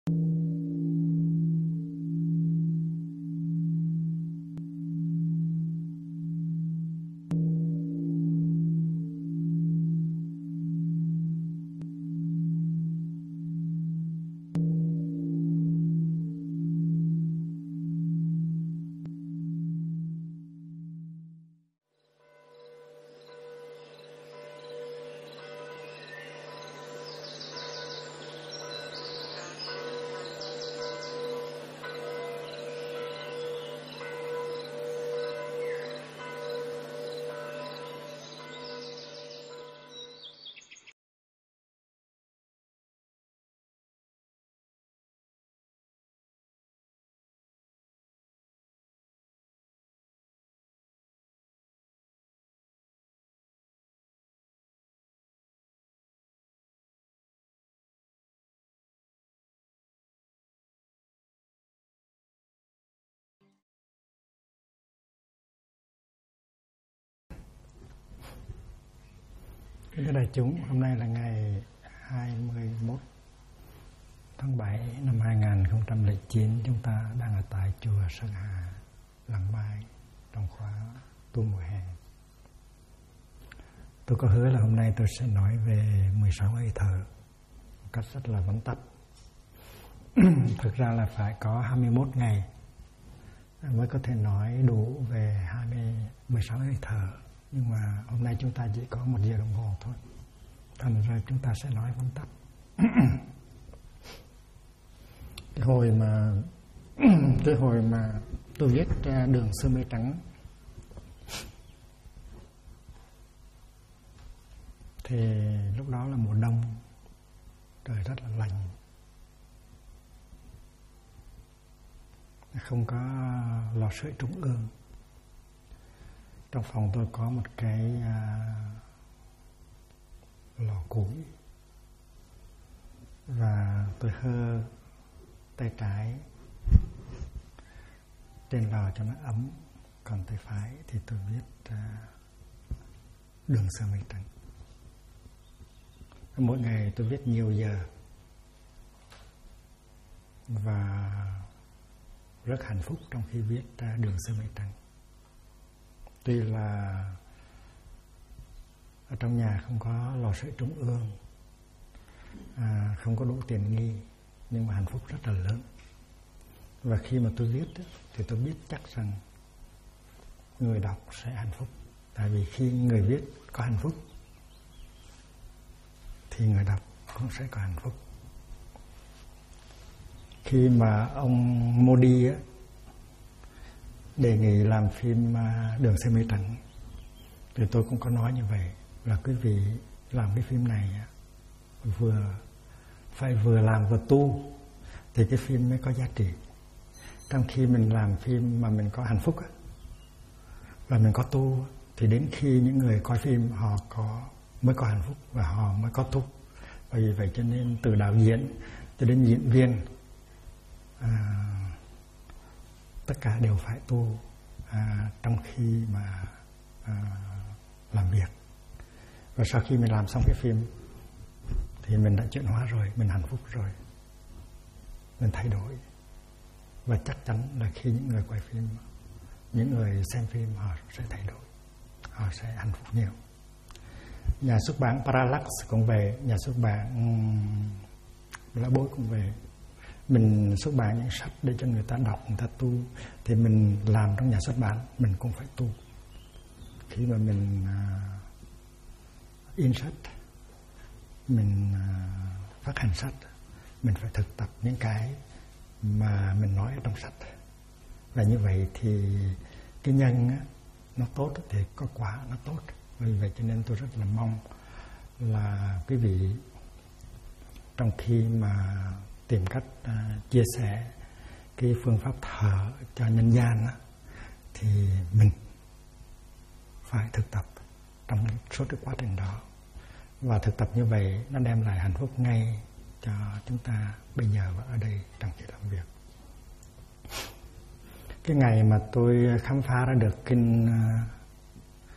Thưa đại chúng, hôm nay là ngày 21 tháng 7 năm 2009. Chúng ta đang ở tại chùa Sơn Hà, Làng Mai, trong khóa tu mùa hè. Tôi có hứa là hôm nay tôi sẽ nói về 16 hơi thở một cách rất là vắn tắt. Thực ra là phải có 21 ngày mới có thể nói đủ về 16 hơi thở. Nhưng mà hôm nay chúng ta chỉ có 1 giờ đồng hồ thôi, thành ra chúng ta sẽ nói vắn tắt. Cái hồi mà tôi viết Đường Sơ Mây Trắng thì lúc đó là mùa đông, trời rất là lạnh, không có lò sưởi trung ương. Trong phòng tôi có một cái lò củi và tôi hơ tay trái trên lò cho nó ấm, còn tay phải thì tôi viết Đường Sơ Mây Trắng. Mỗi ngày tôi viết nhiều giờ và rất hạnh phúc trong khi viết Đường Sơ Mây Trắng. Tuy là ở trong nhà không có lò sưởi trung ương, không có đủ tiền nghi, nhưng mà hạnh phúc rất là lớn. Và khi mà tôi viết thì tôi biết chắc rằng người đọc sẽ hạnh phúc. Tại vì khi người viết có hạnh phúc thì người đọc cũng sẽ có hạnh phúc. Khi mà ông Modi đề nghị làm phim Đường Sơ Mây Trắng thì tôi cũng có nói như vậy, là quý vị làm cái phim này vừa làm vừa tu thì cái phim mới có giá trị. Trong khi mình làm phim mà mình có hạnh phúc và mình có tu thì đến khi những người coi phim họ mới có hạnh phúc và họ mới có tu. Và vì vậy cho nên từ đạo diễn cho đến diễn viên tất cả đều phải tu trong khi mà làm việc. Và sau khi mình làm xong cái phim thì mình đã chuyển hóa rồi, mình hạnh phúc rồi, mình thay đổi. Và chắc chắn là khi những người quay phim, những người xem phim họ sẽ thay đổi, họ sẽ hạnh phúc nhiều. Nhà xuất bản Parallax cũng về, nhà xuất bản Lá Bối cũng về. Mình xuất bản những sách để cho người ta đọc, người ta tu, thì mình làm trong nhà xuất bản mình cũng phải tu. Khi mà mình in sách, mình phát hành sách, mình phải thực tập những cái mà mình nói ở trong sách. Và như vậy thì cái nhân nó tốt thì có quả nó tốt. Vì vậy cho nên tôi rất là mong là quý vị trong khi mà tìm cách chia sẻ cái phương pháp thở cho nhân gian thì mình phải thực tập trong suốt cái quá trình đó. Và thực tập như vậy nó đem lại hạnh phúc ngay cho chúng ta bây giờ và ở đây trong khi làm việc. Cái ngày mà tôi khám phá ra được kinh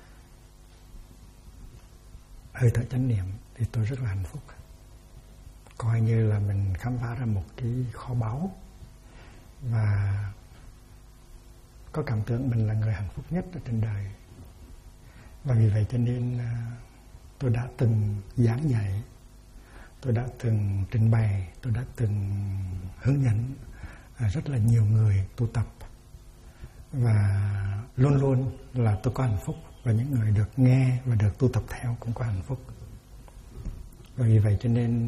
hơi thở chánh niệm thì tôi rất là hạnh phúc. coi như là mình khám phá ra một cái kho báu, và có cảm tưởng mình là người hạnh phúc nhất ở trên đời. Và vì vậy cho nên tôi đã từng giảng dạy, tôi đã từng trình bày, tôi đã từng hướng dẫn rất là nhiều người tu tập, và luôn luôn là tôi có hạnh phúc, và những người được nghe và được tu tập theo cũng có hạnh phúc. Và vì vậy cho nên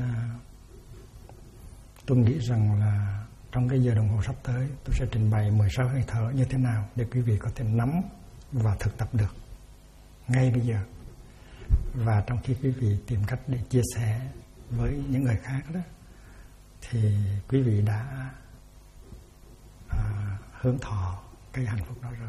tôi nghĩ rằng là trong cái giờ đồng hồ sắp tới tôi sẽ trình bày 16 hơi thở như thế nào để quý vị có thể nắm và thực tập được ngay bây giờ. Và trong khi quý vị tìm cách để chia sẻ với những người khác đó, thì quý vị đã hướng thọ cái hạnh phúc đó rồi.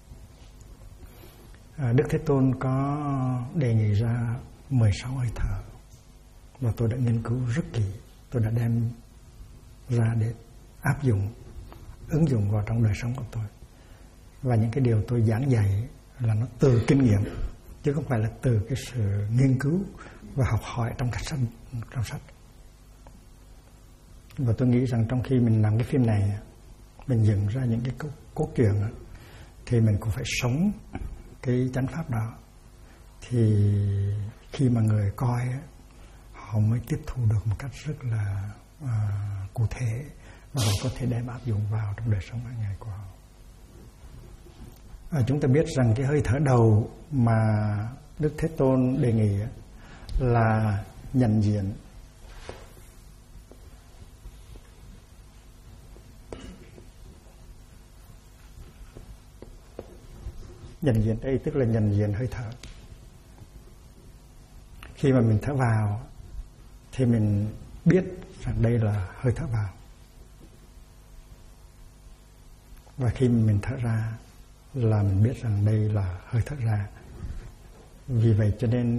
Đức Thế Tôn có đề nghị ra 16 hơi thở, và tôi đã nghiên cứu rất kỹ. Tôi đã đem ra để áp dụng, ứng dụng vào trong đời sống của tôi. Và những cái điều tôi giảng dạy là nó từ kinh nghiệm, chứ không phải là từ cái sự nghiên cứu và học hỏi trong sách. Và tôi nghĩ rằng trong khi mình làm cái phim này, mình dựng ra những cái cốt truyện, thì mình cũng phải sống cái chánh pháp đó. Thì khi mà người coi, họ mới tiếp thu được một cách rất là cụ thể, và họ có thể đem áp dụng vào trong đời sống hàng ngày của họ. Chúng ta biết rằng cái hơi thở đầu mà Đức Thế Tôn đề nghị là nhận diện. Nhận diện đây tức là nhận diện hơi thở. Khi mà mình thở vào thì mình biết rằng đây là hơi thở vào, và khi mình thở ra là mình biết rằng đây là hơi thở ra. Vì vậy cho nên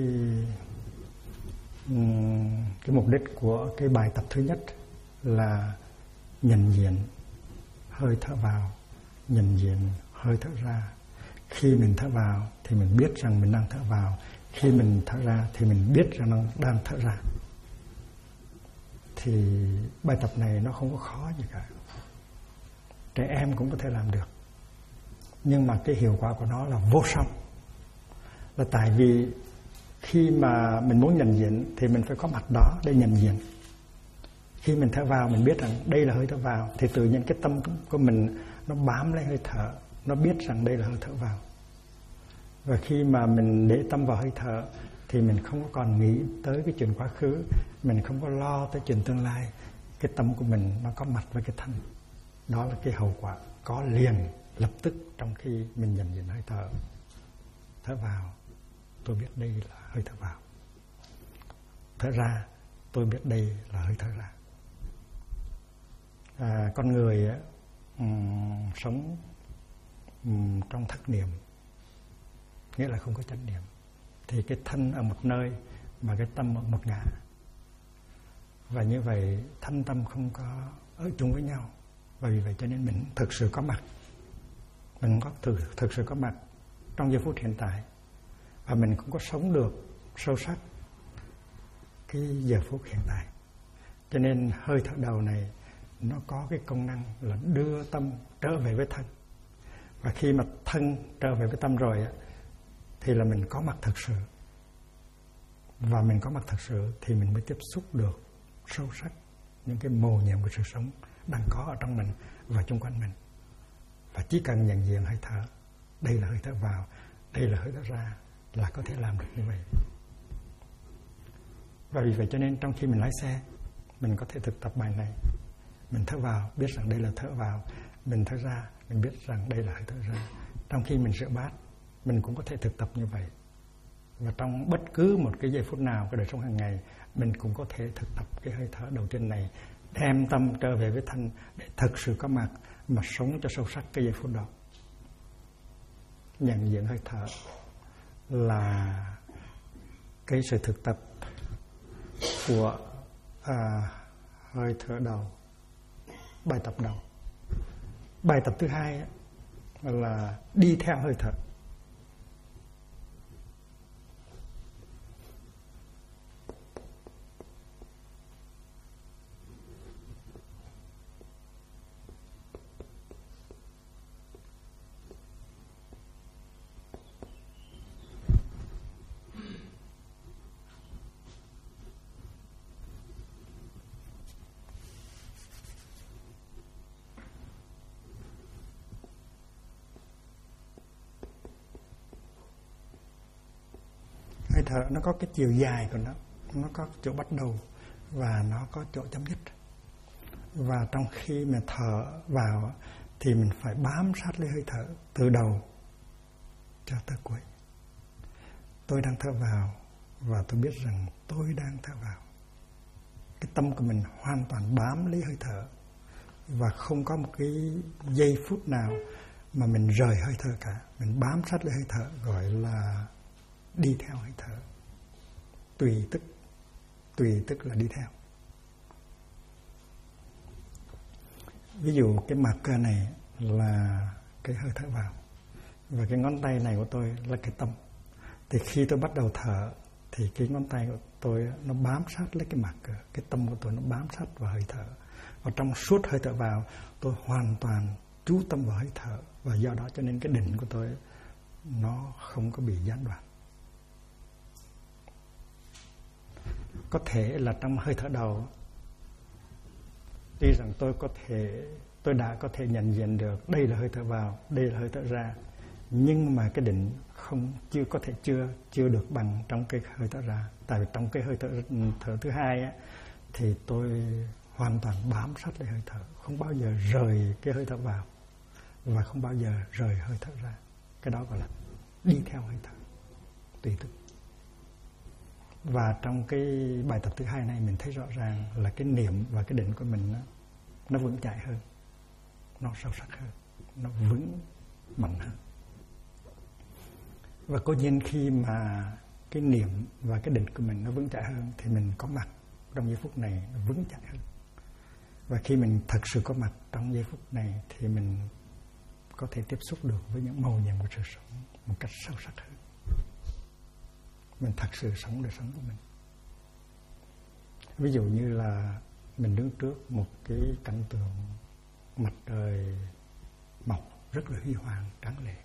cái mục đích của cái bài tập thứ nhất là nhận diện hơi thở vào, nhận diện hơi thở ra. Khi mình thở vào thì mình biết rằng mình đang thở vào, khi mình thở ra thì mình biết rằng đang thở ra. Thì bài tập này nó không có khó gì cả, trẻ em cũng có thể làm được. Nhưng mà cái hiệu quả của nó là vô song, là tại vì khi mà mình muốn nhận diện thì mình phải có mặt đó để nhận diện. Khi mình thở vào mình biết rằng đây là hơi thở vào, thì tự nhiên cái tâm của mình nó bám lấy hơi thở, nó biết rằng đây là hơi thở vào. Và khi mà mình để tâm vào hơi thở thì mình không có còn nghĩ tới cái chuyện quá khứ, mình không có lo tới chuyện tương lai. Cái tâm của mình nó có mặt với cái thân. Đó là cái hậu quả có liền lập tức trong khi mình nhận diện hơi thở. Thở vào, tôi biết đây là hơi thở vào. Thở ra, tôi biết đây là hơi thở ra. Con người sống trong thất niệm, nghĩa là không có chánh niệm, thì cái thân ở một nơi mà cái tâm ở một ngã. Và như vậy thân tâm không có ở chung với nhau. Và vì vậy cho nên mình thực sự có mặt, mình có thực sự có mặt trong giây phút hiện tại, và mình cũng có sống được sâu sắc cái giờ phút hiện tại. Cho nên hơi thở đầu này nó có cái công năng là đưa tâm trở về với thân. Và khi mà thân trở về với tâm rồi thì là mình có mặt thực sự. Và mình có mặt thực sự thì mình mới tiếp xúc được sâu sắc những cái mầu nhiệm của sự sống đang có ở trong mình và xung quanh mình. Và chỉ cần nhận diện hơi thở, đây là hơi thở vào, đây là hơi thở ra, là có thể làm được như vậy. Và vì vậy cho nên trong khi mình lái xe, mình có thể thực tập bài này. Mình thở vào, biết rằng đây là thở vào. Mình thở ra, mình biết rằng đây là hơi thở ra. Trong khi mình rửa bát, mình cũng có thể thực tập như vậy. Và trong bất cứ một cái giây phút nào của đời sống hàng ngày, mình cũng có thể thực tập cái hơi thở đầu tiên này, đem tâm trở về với thân để thực sự có mặt mà sống cho sâu sắc cái giây phút đó. Nhận diện hơi thở là cái sự thực tập của hơi thở đầu, bài tập đầu. Bài tập thứ hai là đi theo hơi thở. thở nó có cái chiều dài của nó có chỗ bắt đầu và nó có chỗ chấm dứt. Và trong khi mà thở vào thì mình phải bám sát lấy hơi thở từ đầu cho tới cuối. Tôi đang thở vào và tôi biết rằng tôi đang thở vào. Cái tâm của mình hoàn toàn bám lấy hơi thở và không có một cái giây phút nào mà mình rời hơi thở cả. Mình bám sát lấy hơi thở, gọi là đi theo hơi thở. Tùy tức là đi theo. Ví dụ cái marker này là cái hơi thở vào và cái ngón tay này của tôi là cái tâm. Thì khi tôi bắt đầu thở thì cái ngón tay của tôi nó bám sát lấy cái marker, cái tâm của tôi nó bám sát vào hơi thở. Và trong suốt hơi thở vào tôi hoàn toàn chú tâm vào hơi thở, và do đó cho nên cái định của tôi nó không có bị gián đoạn. Có thể là trong hơi thở đầu, tuy rằng tôi đã có thể nhận diện được đây là hơi thở vào, đây là hơi thở ra, nhưng mà cái định chưa được bằng trong cái hơi thở ra. Tại vì trong cái hơi thở thứ hai á, thì tôi hoàn toàn bám sát lấy hơi thở, không bao giờ rời cái hơi thở vào và không bao giờ rời hơi thở ra. Cái đó gọi là đi theo hơi thở, tùy tức. Và trong cái bài tập thứ hai này mình thấy rõ ràng là cái niệm và cái định của mình nó vững chãi hơn, nó sâu sắc hơn, nó vững mạnh hơn. Và cố nhiên khi mà cái niệm và cái định của mình nó vững chãi hơn thì mình có mặt trong giây phút này nó vững chãi hơn. Và khi mình thật sự có mặt trong giây phút này thì mình có thể tiếp xúc được với những mầu nhiệm của sự sống một cách sâu sắc hơn. Mình thật sự sống đời sống của mình. Ví dụ như là mình đứng trước một cái cảnh tượng mặt trời mọc rất là huy hoàng, tráng lệ.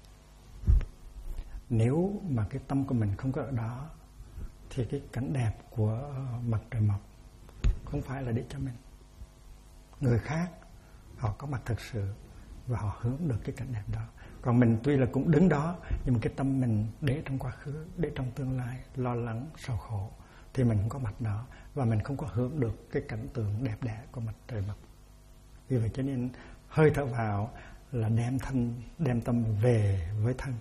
Nếu mà cái tâm của mình không có ở đó thì cái cảnh đẹp của mặt trời mọc không phải là để cho mình. Người khác họ có mặt thật sự và họ hưởng được cái cảnh đẹp đó. Còn mình tuy là cũng đứng đó, nhưng mà cái tâm mình để trong quá khứ, để trong tương lai, lo lắng, sầu khổ, thì mình không có mặt đó và mình không có hưởng được cái cảnh tượng đẹp đẽ của mặt trời mọc. Vì vậy cho nên hơi thở vào là đem tâm về với thân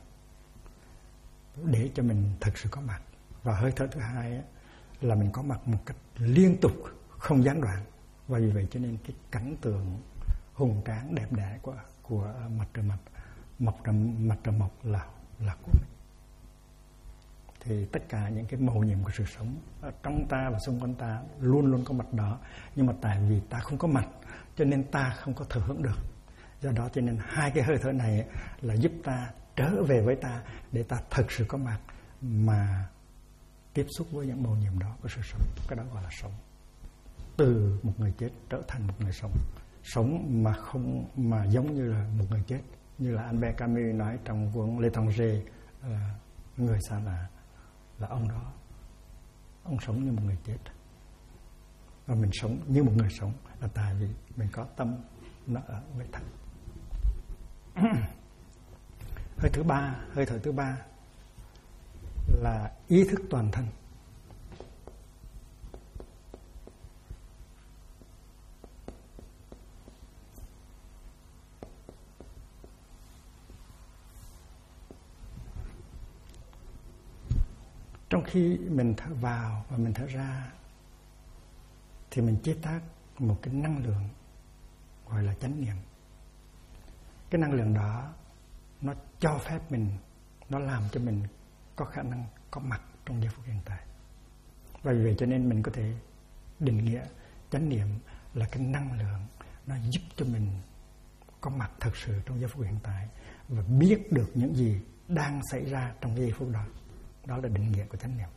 để cho mình thật sự có mặt. Và hơi thở thứ hai là mình có mặt một cách liên tục, không gián đoạn. Và vì vậy cho nên cái cảnh tượng hùng tráng đẹp đẽ của mặt trời mọc là của mình. Thì tất cả những cái mầu nhiệm của sự sống ở trong ta và xung quanh ta luôn luôn có mặt đó. Nhưng mà tại vì ta không có mặt cho nên ta không có thừa hưởng được. Do đó cho nên hai cái hơi thở này là giúp ta trở về với ta để ta thực sự có mặt mà tiếp xúc với những mầu nhiệm đó của sự sống. Cái đó gọi là sống. Từ một người chết trở thành một người sống. Sống mà giống như là một người chết. Như là Albert Camus nói trong cuốn L'étranger, người xa lạ, là ông đó. Ông sống như một người chết. Và mình sống như một người sống là tại vì mình có tâm nó ở với thân. Hơi thở thứ ba là ý thức toàn thân. Trong khi mình thở vào và mình thở ra thì mình chế tác một cái năng lượng gọi là chánh niệm. Cái năng lượng đó nó cho phép mình, nó làm cho mình có khả năng có mặt trong giây phút hiện tại. Và vì vậy cho nên mình có thể định nghĩa chánh niệm là cái năng lượng nó giúp cho mình có mặt thật sự trong giây phút hiện tại và biết được những gì đang xảy ra trong giây phút đó. Đó là định nghĩa của chánh niệm.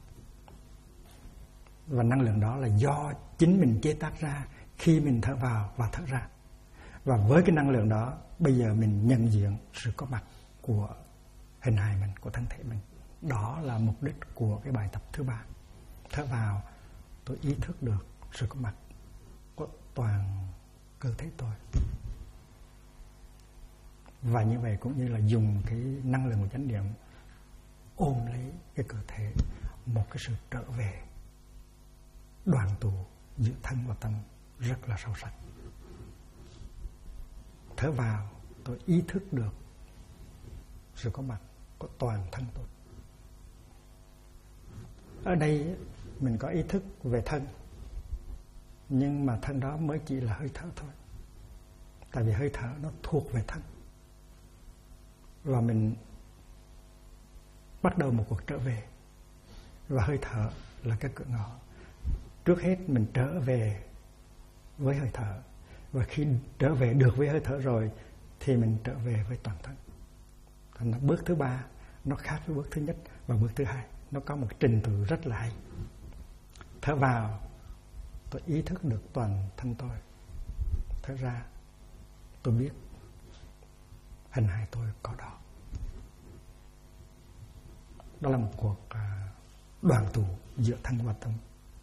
Và năng lượng đó là do chính mình chế tác ra khi mình thở vào và thở ra. Và với cái năng lượng đó, bây giờ mình nhận diện sự có mặt của hình hài mình, của thân thể mình. Đó là mục đích của cái bài tập thứ ba. Thở vào, tôi ý thức được sự có mặt của toàn cơ thể tôi. Và như vậy cũng như là dùng cái năng lượng của chánh niệm ôm lấy cái cơ thể, một cái sự trở về đoàn tụ giữa thân và tâm rất là sâu sắc. Thở vào, tôi ý thức được sự có mặt của toàn thân tôi. Ở đây mình có ý thức về thân, nhưng mà thân đó mới chỉ là hơi thở thôi. Tại vì hơi thở nó thuộc về thân. Và mình bắt đầu một cuộc trở về. Và hơi thở là cái cửa ngõ. Trước hết mình trở về với hơi thở. Và khi trở về được với hơi thở rồi thì mình trở về với toàn thân. Thành ra bước thứ ba nó khác với bước thứ nhất và bước thứ hai. Nó có một trình tự rất là hay. Thở vào, tôi ý thức được toàn thân tôi. Thở ra, tôi biết hình hài tôi có đó. Đó là một cuộc đoàn tụ giữa thân và tâm.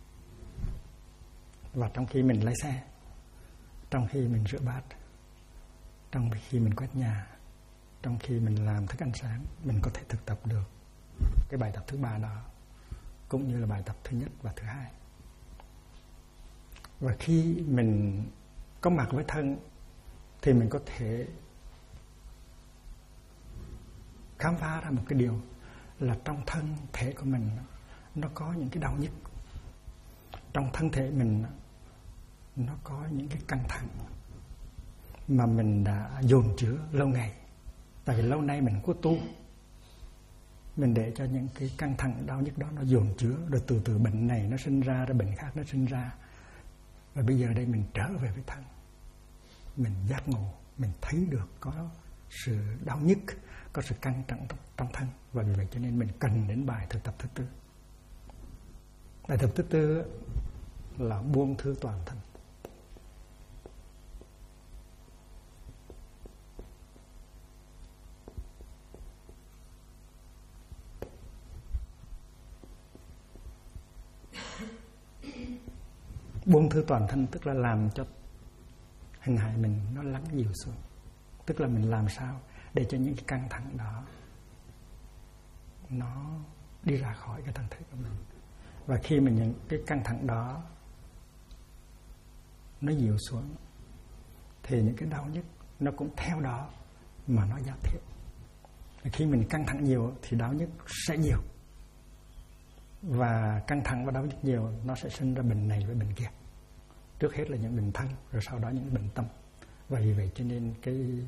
Và trong khi mình lái xe, trong khi mình rửa bát, trong khi mình quét nhà, trong khi mình làm thức ăn sáng, mình có thể thực tập được cái bài tập thứ ba đó, cũng như là bài tập thứ nhất và thứ hai. Và khi mình có mặt với thân thì mình có thể khám phá ra một cái điều là trong thân thể của mình nó có những cái đau nhức. Trong thân thể mình nó có những cái căng thẳng mà mình đã dồn chứa lâu ngày. Tại vì lâu nay mình có tu, mình để cho những cái căng thẳng đau nhức đó nó dồn chứa, rồi từ từ bệnh này nó sinh ra, rồi bệnh khác nó sinh ra. Và bây giờ đây mình trở về với thân, mình giác ngộ, mình thấy được có sự đau nhức, có sự căng thẳng trong thân. Và vì vậy cho nên mình cần đến bài thực tập thứ tư. Bài thực tập thứ tư là buông thư toàn thân. Buông thư toàn thân tức là làm cho hình hài mình nó lắng dịu xuống. Tức là mình làm sao để cho những cái căng thẳng đó nó đi ra khỏi cái thân thể của mình. Và khi mà những cái căng thẳng đó nó dịu xuống thì những cái đau nhức nó cũng theo đó mà nó giảm thiểu. Khi mình căng thẳng nhiều thì đau nhức sẽ nhiều. Và căng thẳng và đau nhức nhiều nó sẽ sinh ra bệnh này với bệnh kia. Trước hết là những bệnh thân, rồi sau đó những bệnh tâm. Và vì vậy cho nên cái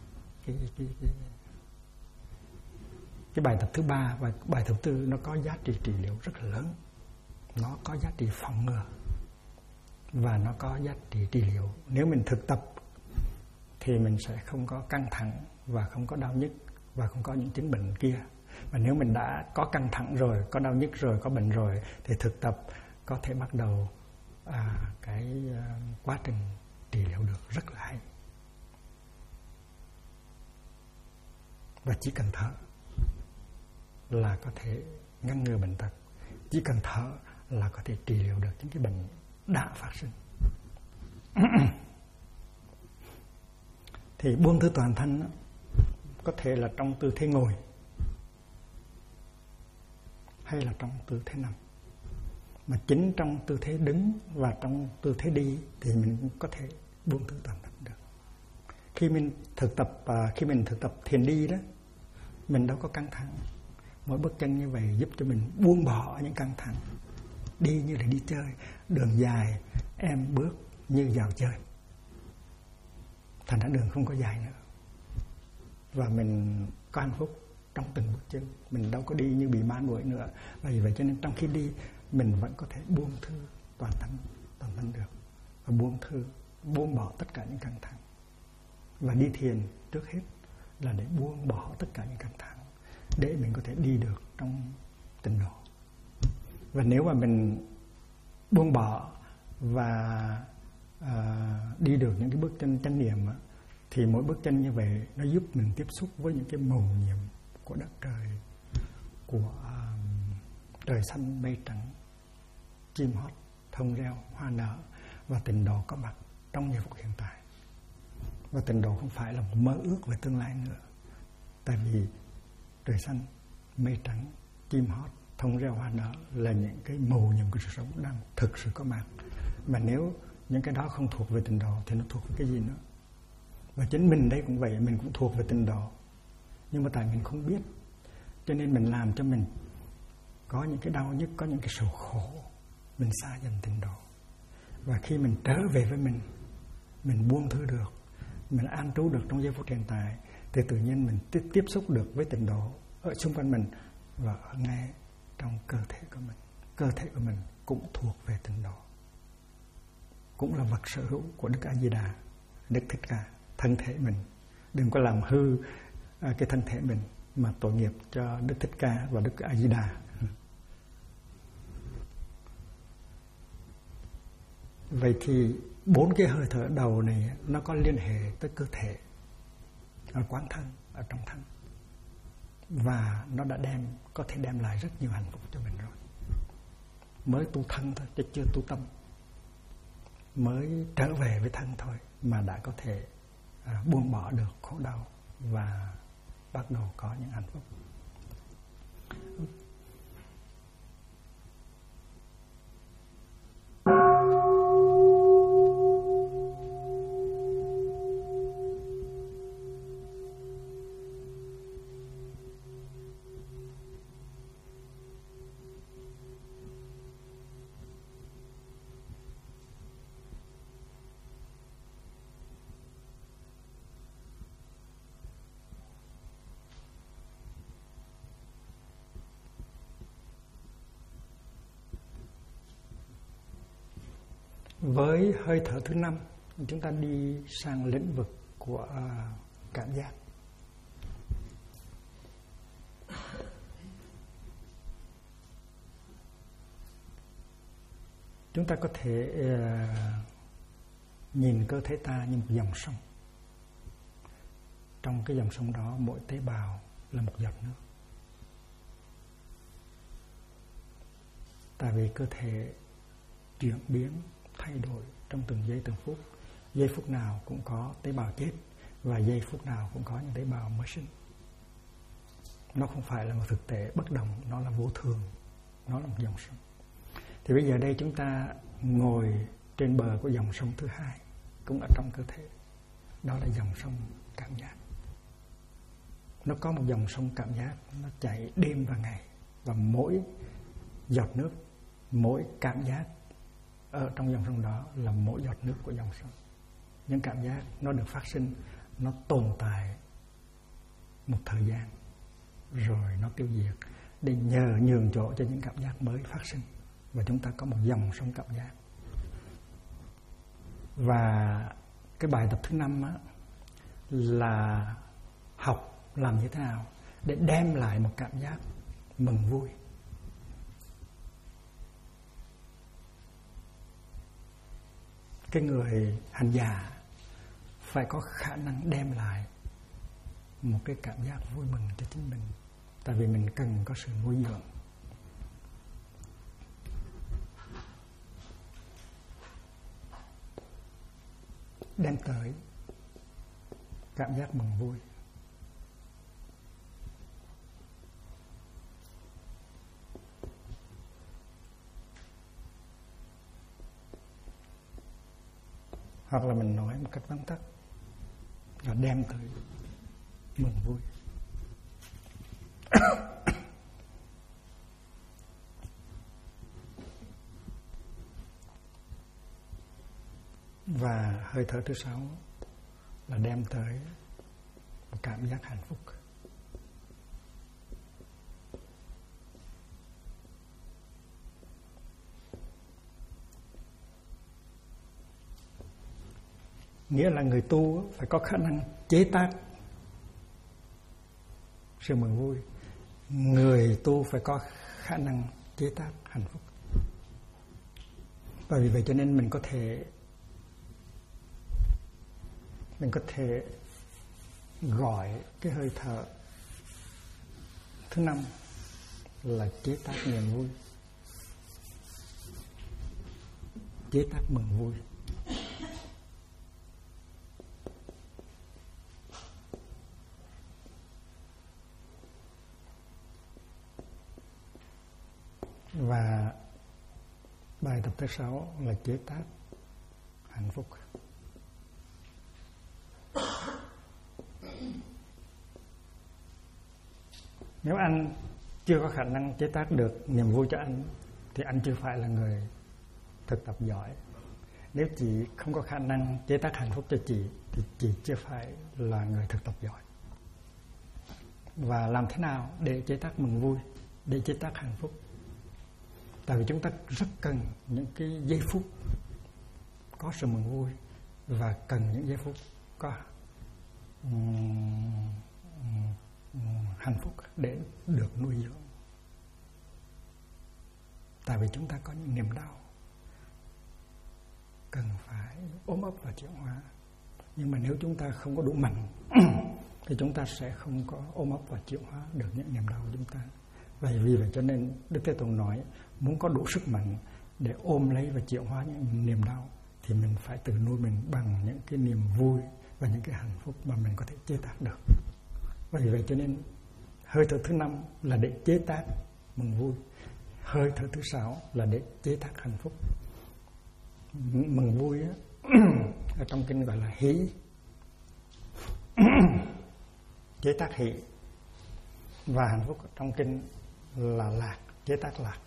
bài tập thứ ba và bài tập thứ tư nó có giá trị trị liệu rất là lớn. Nó có giá trị phòng ngừa và nó có giá trị trị liệu. Nếu mình thực tập thì mình sẽ không có căng thẳng và không có đau nhức và không có những chứng bệnh kia. Và nếu mình đã có căng thẳng rồi, có đau nhức rồi, có bệnh rồi thì thực tập có thể bắt đầu quá trình trị liệu được rất là hay. Và chỉ cần thở là có thể ngăn ngừa bệnh tật. Chỉ cần thở là có thể trị liệu được những cái bệnh đã phát sinh. Thì buông thư toàn thân có thể là trong tư thế ngồi hay là trong tư thế nằm. Mà chính trong tư thế đứng và trong tư thế đi thì mình cũng có thể buông thư toàn thân được. Khi mình thực tập thiền đi đó, mình đâu có căng thẳng. Mỗi bước chân như vậy giúp cho mình buông bỏ những căng thẳng. Đi như là đi chơi, đường dài em bước như vào chơi. Thành ra đường không có dài nữa. Và mình có hạnh phúc trong từng bước chân. Mình đâu có đi như bị ma đuổi nữa. Và vì vậy cho nên trong khi đi mình vẫn có thể buông thư toàn thân được. Và buông bỏ tất cả những căng thẳng. Và đi thiền trước hết là để buông bỏ tất cả những căng thẳng, để mình có thể đi được trong tịnh độ. Và nếu mà mình buông bỏ và đi được những cái bước chân chánh niệm thì mỗi bước chân như vậy nó giúp mình tiếp xúc với những cái mầu nhiệm của đất trời, của trời xanh mây trắng, chim hót, thông reo, hoa nở. Và tịnh độ có mặt trong giây phút hiện tại. Và tịnh độ không phải là một mơ ước về tương lai nữa. Tại vì trời xanh, mây trắng, chim hót, thông reo hoa nở là những cái màu nhiệm của sự sống đang thực sự có mặt. Mà nếu những cái đó không thuộc về tịnh độ thì nó thuộc về cái gì nữa? Và chính mình đây cũng vậy, mình cũng thuộc về tịnh độ, nhưng mà tại mình không biết, cho nên mình làm cho mình có những cái đau nhức, có những cái sầu khổ, mình xa dần tịnh độ. Và khi mình trở về với mình buông thứ được, mình an trú được trong giây phút hiện tại, thì tự nhiên mình tiếp xúc được với tịnh độ ở xung quanh mình và ở ngay trong cơ thể của mình. Cơ thể của mình cũng thuộc về tịnh độ, cũng là vật sở hữu của Đức A Di Đà, Đức Thích Ca. Thân thể mình đừng có làm hư cái thân thể mình mà tội nghiệp cho Đức Thích Ca và Đức A Di Đà. Vậy thì 4 cái hơi thở đầu này nó có liên hệ tới cơ thể ở quán thân, ở trong thân, và nó đã có thể đem lại rất nhiều hạnh phúc cho mình rồi. Mới tu thân thôi chứ chưa tu tâm, mới trở về với thân thôi mà đã có thể buông bỏ được khổ đau và bắt đầu có những hạnh phúc. Với hơi thở thứ 5, chúng ta đi sang lĩnh vực của cảm giác. Chúng ta có thể nhìn cơ thể ta như một dòng sông. Trong cái dòng sông đó, mỗi tế bào là một giọt nước. Tại vì cơ thể chuyển biến, thay đổi trong từng giây từng phút. Giây phút nào cũng có tế bào chết, và giây phút nào cũng có những tế bào mới sinh. Nó không phải là một thực tế bất động, nó là vô thường, nó là một dòng sông. Thì bây giờ đây chúng ta ngồi trên bờ của dòng sông thứ 2, cũng ở trong cơ thể. Đó là dòng sông cảm giác. Nó có một dòng sông cảm giác, nó chảy đêm và ngày, và mỗi giọt nước, mỗi cảm giác ở trong dòng sông đó là mỗi giọt nước của dòng sông. Những cảm giác nó được phát sinh, nó tồn tại một thời gian rồi nó tiêu diệt, để nhường chỗ cho những cảm giác mới phát sinh. Và chúng ta có một dòng sông cảm giác. Và cái bài tập thứ 5 á, là học làm như thế nào để đem lại một cảm giác mừng vui. Cái người hành giả phải có khả năng đem lại một cái cảm giác vui mừng cho chính mình. Tại vì mình cần có sự nuôi dưỡng. Đem tới cảm giác mừng vui. Hoặc là mình nói một cách vắn tắt là đem tới mừng vui. Và hơi thở thứ 6 là đem tới một cảm giác hạnh phúc. Nghĩa là người tu phải có khả năng chế tác sự mừng vui. Người tu phải có khả năng chế tác hạnh phúc. Và vì vậy cho nên mình có thể gọi cái hơi thở thứ 5 là chế tác niềm vui, chế tác mừng vui. Và bài tập thứ 6 là chế tác hạnh phúc. Nếu anh chưa có khả năng chế tác được niềm vui cho anh thì anh chưa phải là người thực tập giỏi. Nếu chị không có khả năng chế tác hạnh phúc cho chị thì chị chưa phải là người thực tập giỏi. Và làm thế nào để chế tác mừng vui, để chế tác hạnh phúc? Tại vì chúng ta rất cần những cái giây phút có sự mừng vui và cần những giây phút có hạnh phúc để được nuôi dưỡng. Tại vì chúng ta có những niềm đau cần phải ôm ấp và chuyển hóa. Nhưng mà nếu chúng ta không có đủ mạnh thì chúng ta sẽ không có ôm ấp và chuyển hóa được những niềm đau của chúng ta. Vì vậy cho nên Đức Thế Tôn nói muốn có đủ sức mạnh để ôm lấy và chuyển hóa những niềm đau thì mình phải tự nuôi mình bằng những cái niềm vui và những cái hạnh phúc mà mình có thể chế tác được. Vì vậy cho nên hơi thở thứ 5 là để chế tác mừng vui, hơi thở thứ 6 là để chế tác hạnh phúc. Mừng vui á, ở trong kinh gọi là hỷ, chế tác hỷ, và hạnh phúc ở trong kinh là lạc, chế tác lạc.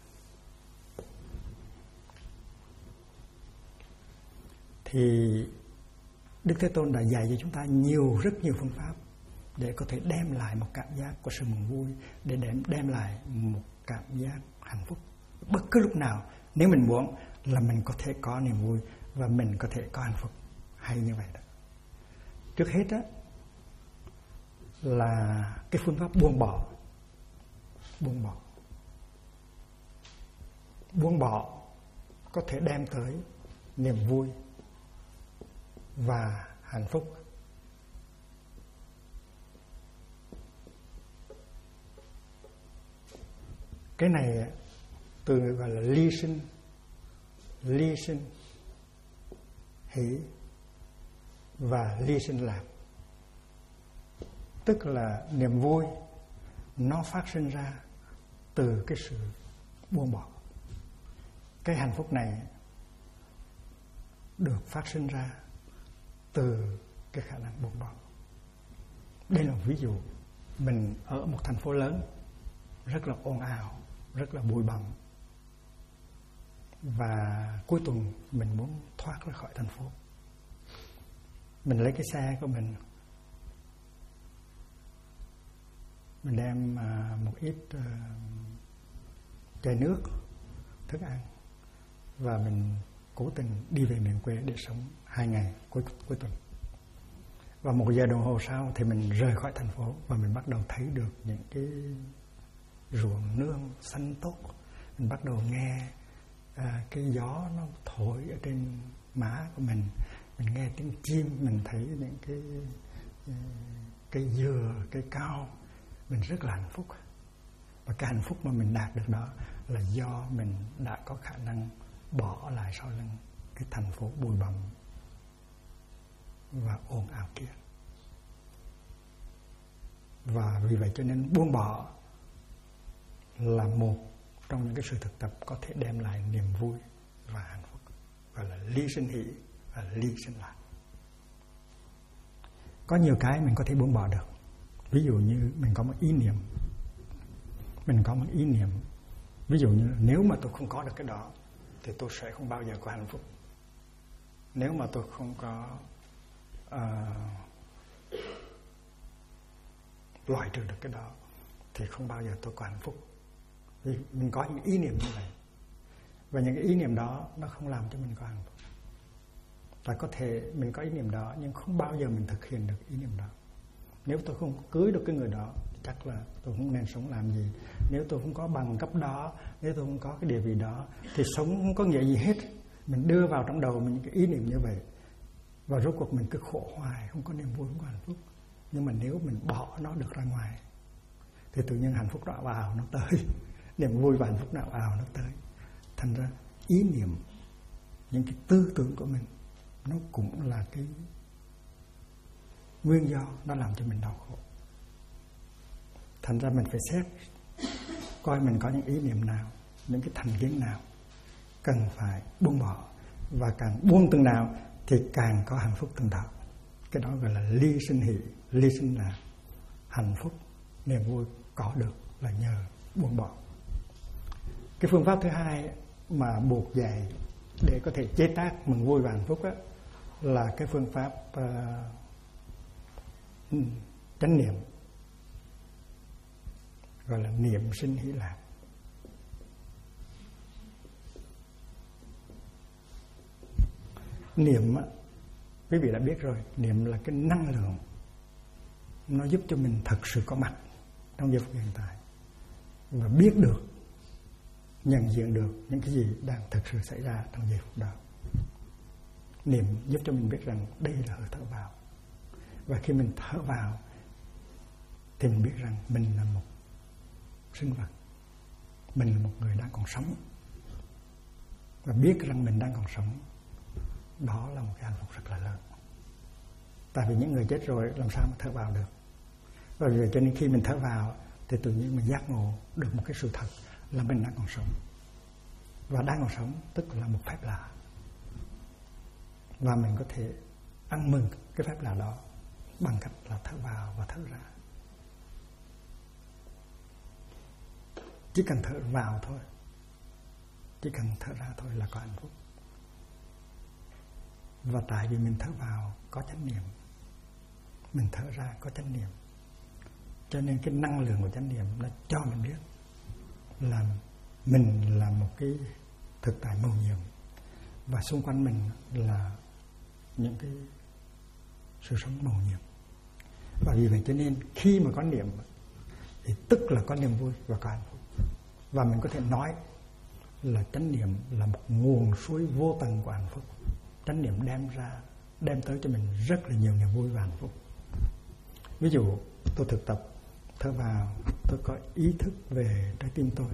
Thì Đức Thế Tôn đã dạy cho chúng ta rất nhiều phương pháp để có thể đem lại một cảm giác của sự mừng vui, để đem lại một cảm giác hạnh phúc. Bất cứ lúc nào nếu mình muốn là mình có thể có niềm vui và mình có thể có hạnh phúc. Hay như vậy đó. Trước hết đó là cái phương pháp buông bỏ. Buông bỏ có thể đem tới niềm vui và hạnh phúc. Cái này từ gọi là ly sinh hỷ và ly sinh lạc. Tức là niềm vui nó phát sinh ra từ cái sự buông bỏ. Cái hạnh phúc này được phát sinh ra từ cái khả năng buông bỏ. Đây là một ví dụ. Mình ở một thành phố lớn rất là ồn ào, rất là bụi bặm, và cuối tuần mình muốn thoát ra khỏi thành phố. Mình lấy cái xe của mình đem một ít chai nước, thức ăn, và mình cố tình đi về miền quê để sống 2 ngày cuối tuần. Và 1 giờ đồng hồ sau thì mình rời khỏi thành phố và mình bắt đầu thấy được những cái ruộng nương xanh tốt. Mình bắt đầu nghe cái gió nó thổi ở trên má của mình nghe tiếng chim, mình thấy những cái dừa, cây cao. Mình rất là hạnh phúc. Và cái hạnh phúc mà mình đạt được đó là do mình đã có khả năng bỏ lại sau lưng cái thành phố bụi bặm và ồn ào kia. Và vì vậy cho nên buông bỏ là một trong những cái sự thực tập có thể đem lại niềm vui và hạnh phúc, gọi là ly sinh hỷ và ly sinh lạc. Có nhiều cái mình có thể buông bỏ được. Ví dụ như mình có một ý niệm, ví dụ như nếu mà tôi không có được cái đó thì tôi sẽ không bao giờ có hạnh phúc. Nếu mà tôi không có loại trừ được cái đó thì không bao giờ tôi có hạnh phúc. Vì mình có những ý niệm như vậy, và những cái ý niệm đó nó không làm cho mình có hạnh phúc. Và có thể mình có ý niệm đó nhưng không bao giờ mình thực hiện được ý niệm đó. Nếu tôi không cưới được cái người đó chắc là tôi không nên sống làm gì. Nếu tôi không có bằng cấp đó, nếu tôi không có cái địa vị đó thì sống không có nghĩa gì hết. Mình đưa vào trong đầu mình những cái ý niệm như vậy, và rốt cuộc mình cứ khổ hoài, không có niềm vui, không có hạnh phúc. Nhưng mà nếu mình bỏ nó được ra ngoài thì tự nhiên hạnh phúc nó vào nó tới, niềm vui và hạnh phúc nào vào nó tới. Thành ra ý niệm, những cái tư tưởng của mình nó cũng là cái nguyên do nó làm cho mình đau khổ. Thành ra mình phải xét coi mình có những ý niệm nào những cái thành kiến nào cần phải buông bỏ, và càng buông từng nào thì càng có hạnh phúc từng đạo. Cái đó gọi là ly sinh hỷ. Ly sinh là hạnh phúc, niềm vui có được là nhờ buông bỏ. Cái phương pháp thứ hai mà buộc dạy để có thể chế tác mừng vui và hạnh phúc đó, là cái phương pháp chánh niệm, gọi là niệm sinh hỷ lạc. Niệm á, quý vị đã biết rồi, niệm là cái năng lượng, nó giúp cho mình thật sự có mặt trong giây phút hiện tại và biết được, nhận diện được những cái gì đang thực sự xảy ra trong giây phút đó. Niệm giúp cho mình biết rằng đây là hơi thở vào, và khi mình thở vào thì mình biết rằng mình là một sinh vật, mình là một người đang còn sống, và biết rằng mình đang còn sống, đó là một cái hạnh phúc rất là lớn. Tại vì những người chết rồi làm sao mà thở vào được. Và vì vậy cho nên khi mình thở vào thì tự nhiên mình giác ngộ được một cái sự thật là mình đang còn sống. Và đang còn sống tức là một phép lạ, và mình có thể ăn mừng cái phép lạ đó bằng cách là thở vào và thở ra. Chỉ cần thở vào thôi, chỉ cần thở ra thôi là có hạnh phúc. Và tại vì mình thở vào có chánh niệm, mình thở ra có chánh niệm, cho nên cái năng lượng của chánh niệm nó cho mình biết là mình là một cái thực tại mầu nhiệm, và xung quanh mình là những cái sự sống mầu nhiệm. Và vì vậy cho nên khi mà có niệm thì tức là có niềm vui và có hạnh phúc. Và mình có thể nói là chánh niệm là một nguồn suối vô tận của hạnh phúc. Chánh niệm đem tới cho mình rất là nhiều niềm vui và hạnh phúc. Ví dụ tôi thực tập thở vào, tôi có ý thức về trái tim tôi.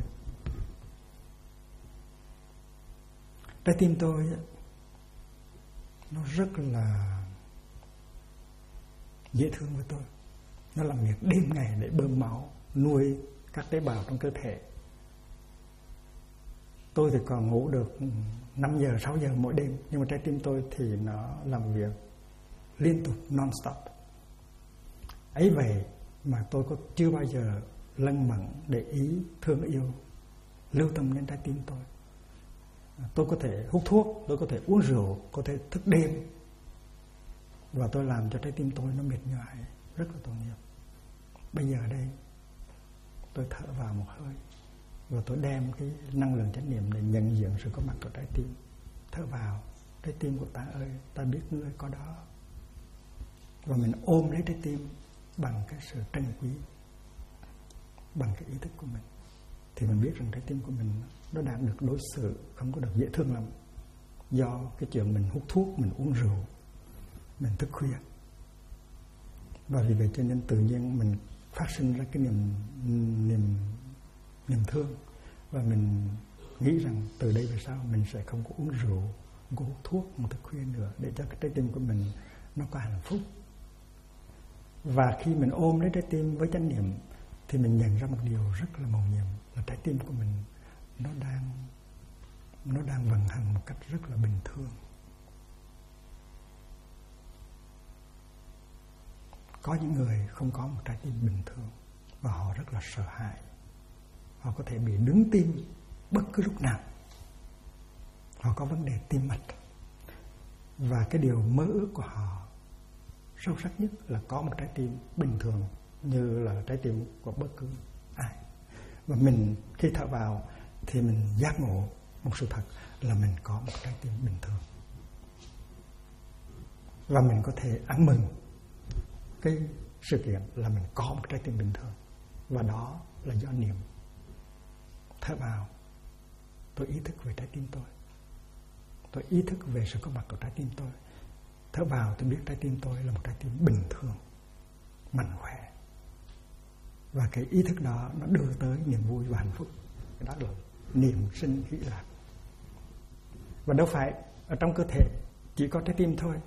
Trái tim tôi nó rất là dễ thương với tôi. Nó làm việc đêm ngày để bơm máu, nuôi các tế bào trong cơ thể. Tôi thì còn ngủ được 5 giờ, 6 giờ mỗi đêm, nhưng mà trái tim tôi thì nó làm việc liên tục, non-stop. Ấy vậy mà tôi có chưa bao giờ lân mẫn, để ý, thương yêu, lưu tâm đến trái tim tôi. Tôi có thể hút thuốc, tôi có thể uống rượu, có thể thức đêm, và tôi làm cho trái tim tôi nó mệt nhoài, rất là tội nghiệp. Bây giờ đây tôi thở vào một hơi, và tôi đem cái năng lượng chánh niệm để nhận diện sự có mặt của trái tim. Thở vào, trái tim của ta ơi, ta biết ngươi có đó. Và mình ôm lấy trái tim bằng cái sự trân quý, bằng cái ý thức của mình, thì mình biết rằng trái tim của mình nó đang được đối xử không có được dễ thương lắm, do cái chuyện mình hút thuốc, mình uống rượu, mình thức khuya. Và vì vậy cho nên tự nhiên mình phát sinh ra cái niềm thương, và mình nghĩ rằng từ đây về sau mình sẽ không có uống rượu, không có hút thuốc, không thức khuya nữa, để cho cái trái tim của mình nó có hạnh phúc. Và khi mình ôm lấy trái tim với chánh niệm thì mình nhận ra một điều rất là mầu nhiệm, là trái tim của mình nó đang vận hành một cách rất là bình thường. Có những người không có một trái tim bình thường và họ rất là sợ hãi. Họ có thể bị đứng tim bất cứ lúc nào. Họ có vấn đề tim mạch. Và cái điều mơ ước của họ sâu sắc nhất là có một trái tim bình thường như là trái tim của bất cứ ai. Và mình khi thở vào thì mình giác ngộ một sự thật là mình có một trái tim bình thường. Và mình có thể ăn mừng cái sự kiện là mình có một trái tim bình thường. Và đó là do niệm. Thở vào, tôi ý thức về trái tim tôi. Tôi ý thức về sự có mặt của trái tim tôi. Thở vào tôi biết trái tim tôi là một trái tim bình thường, mạnh khỏe. Và cái ý thức đó nó đưa tới niềm vui và hạnh phúc. Đó là niệm sinh hỷ lạc. Và đâu phải ở trong cơ thể chỉ có trái tim thôi.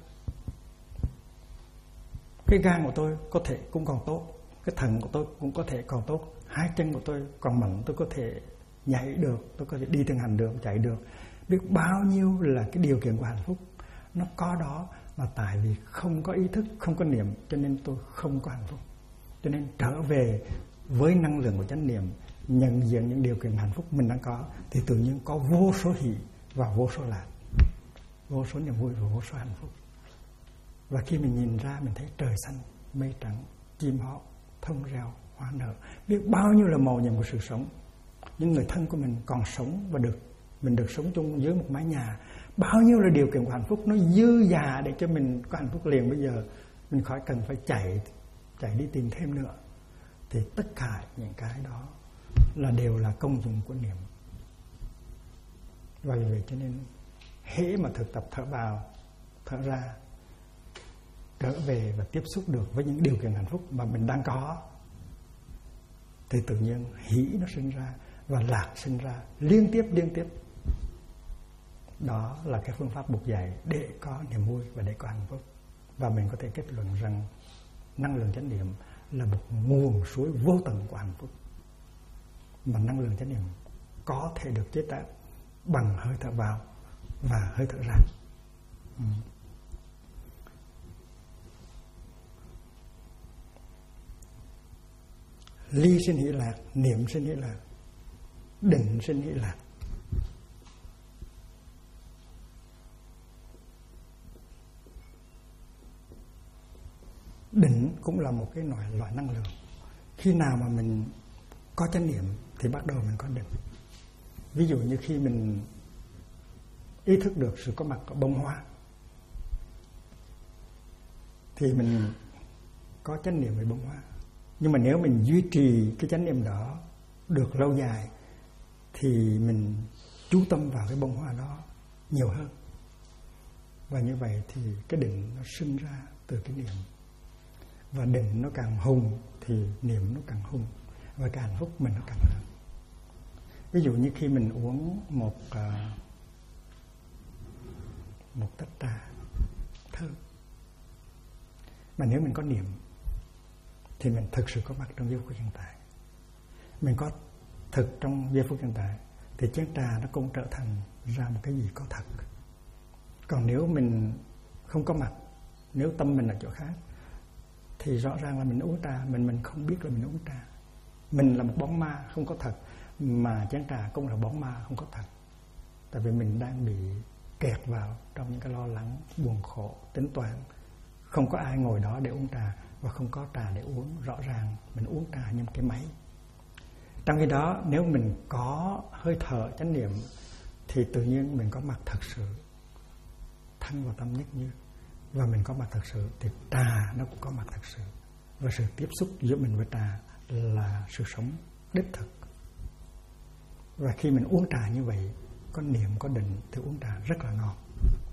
Cái gan của tôi có thể cũng còn tốt, cái thận của tôi cũng có thể còn tốt, hai chân của tôi còn mạnh, tôi có thể nhảy được, tôi có thể đi từng hành đường, chạy được. Biết bao nhiêu là cái điều kiện của hạnh phúc nó có đó, là tại vì không có ý thức, không có niệm, cho nên tôi không có hạnh phúc. Cho nên trở về với năng lượng của chánh niệm, nhận diện những điều kiện hạnh phúc mình đang có, thì tự nhiên có vô số hỷ và vô số lạc, vô số niềm vui và vô số hạnh phúc. Và khi mình nhìn ra, mình thấy trời xanh, mây trắng, chim hót, thông reo, hoa nở, biết bao nhiêu là màu nhiệm của sự sống. Những người thân của mình còn sống và mình được sống chung dưới một mái nhà. Bao nhiêu là điều kiện của hạnh phúc nó dư dả để cho mình có hạnh phúc liền bây giờ. Mình khỏi cần phải chạy đi tìm thêm nữa. Thì tất cả những cái đó là đều là công dụng của niệm. Và vì vậy cho nên hễ mà thực tập thở vào, thở ra, trở về và tiếp xúc được với những điều kiện hạnh phúc mà mình đang có, thì tự nhiên hỷ nó sinh ra và lạc sinh ra liên tiếp. Đó là cái phương pháp Bụt dạy để có niềm vui và để có hạnh phúc. Và mình có thể kết luận rằng năng lượng chánh niệm là một nguồn suối vô tận của hạnh phúc, mà năng lượng chánh niệm có thể được chế tạo bằng hơi thở vào và hơi thở ra. Ly sinh hỷ lạc, niệm sinh hỷ lạc, định sinh hỷ lạc. Định cũng là một cái loại năng lượng. Khi nào mà mình có chánh niệm thì bắt đầu mình có định. Ví dụ như khi mình ý thức được sự có mặt của bông hoa thì mình có chánh niệm về bông hoa. Nhưng mà nếu mình duy trì cái chánh niệm đó được lâu dài thì mình chú tâm vào cái bông hoa đó nhiều hơn. Và như vậy thì cái định nó sinh ra từ cái niệm. Và định nó càng hùng thì niệm nó càng hùng, và cái hạnh phúc mình nó càng lớn. Ví dụ như khi mình uống một tách trà thơm, mà nếu mình có niệm thì mình thực sự có mặt trong giây phút hiện tại. Mình có thực trong giây phút hiện tại thì chén trà nó cũng trở thành ra một cái gì có thật. Còn nếu mình không có mặt, nếu tâm mình ở chỗ khác, thì rõ ràng là mình uống trà, mình không biết là mình uống trà. Mình là một bóng ma không có thật, mà chén trà cũng là bóng ma không có thật. Tại vì mình đang bị kẹt vào trong những cái lo lắng, buồn khổ, tính toán. Không có ai ngồi đó để uống trà và không có trà để uống. Rõ ràng mình uống trà như một cái máy. Trong khi đó nếu mình có hơi thở chánh niệm thì tự nhiên mình có mặt thật sự, thân và tâm nhất như. Và mình có mặt thật sự thì trà nó cũng có mặt thật sự. Và sự tiếp xúc giữa mình với trà là sự sống đích thực. Và khi mình uống trà như vậy, có niệm, có định thì uống trà rất là ngon.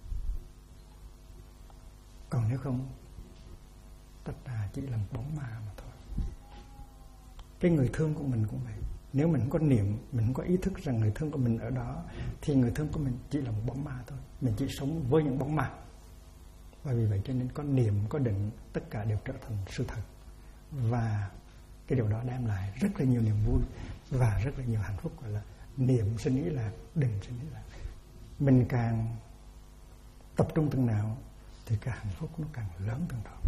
Còn nếu không, tách trà chỉ là một bóng ma mà thôi. Cái người thương của mình cũng vậy. Nếu mình không có niệm, mình không có ý thức rằng người thương của mình ở đó, thì người thương của mình chỉ là một bóng ma thôi. Mình chỉ sống với những bóng ma. Và vì vậy cho nên có niệm, có định, tất cả đều trở thành sự thật. Và cái điều đó đem lại rất là nhiều niềm vui và rất là nhiều hạnh phúc, gọi là niệm sinh ý lạc, định sinh ý lạc. Mình càng tập trung từng nào thì cái hạnh phúc nó càng lớn từng đó.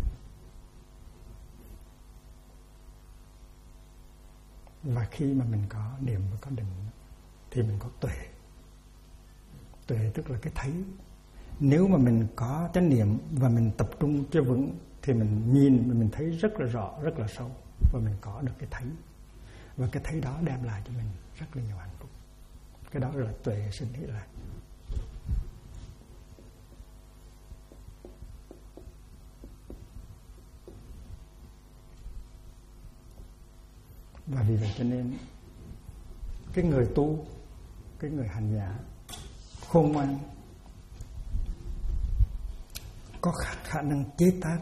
Và khi mà mình có niệm và có định thì mình có tuệ. Tuệ tức là cái thấy. Nếu mà mình có chánh niệm và mình tập trung cho vững thì mình nhìn, mình thấy rất là rõ, rất là sâu, và mình có được cái thấy. Và cái thấy đó đem lại cho mình rất là nhiều hạnh phúc. Cái đó là tuệ sinh hỷ lạc. Và vì vậy cho nên cái người tu, cái người hành giả khôn ngoan có khả năng chế tác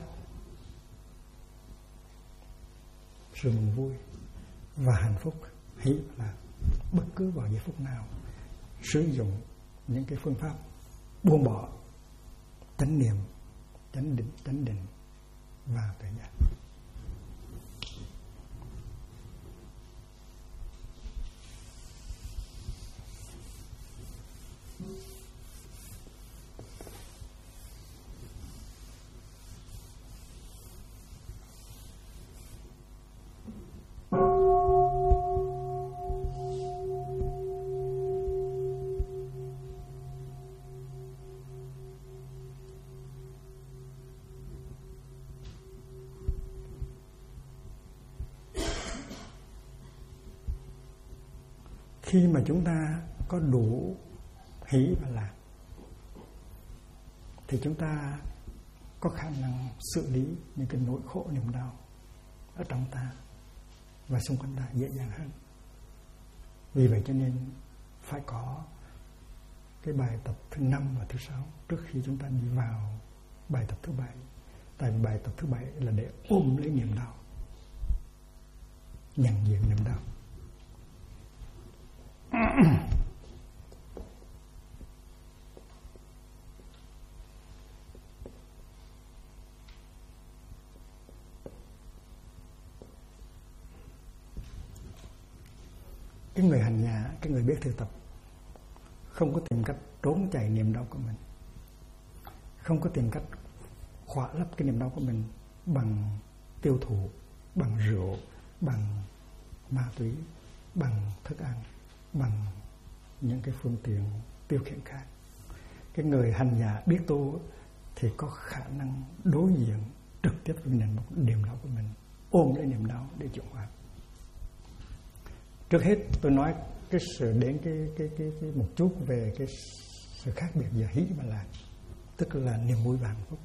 sự mừng vui và hạnh phúc hỷ là bất cứ vào giây phút nào, sử dụng những cái phương pháp buông bỏ, chánh niệm, chánh định và tuệ giác. khi mà chúng ta có đủ hỷ và lạc thì chúng ta có khả năng xử lý những cái nỗi khổ niềm đau ở trong ta và xung quanh ta dễ dàng hơn. Vì vậy cho nên phải có cái bài tập thứ 5 và thứ 6 trước khi chúng ta đi vào bài tập thứ 7. Tại vì bài tập thứ 7 là để ôm lấy niềm đau, nhận diện niềm đau. Cái người hành giả, cái người biết thực tập không có tìm cách trốn chạy niềm đau của mình, không có tìm cách khỏa lấp cái niềm đau của mình bằng tiêu thụ, bằng rượu, bằng ma túy, bằng thức ăn, bằng những cái phương tiện tiêu khiển khác. Cái người hành giả biết tu thì có khả năng đối diện trực tiếp với niềm đau của mình, ôm lấy niềm đau để chuyển hóa. Trước hết tôi nói cái sự đến cái một chút về cái sự khác biệt giữa hỷ và lạc, tức là niềm vui và hạnh phúc.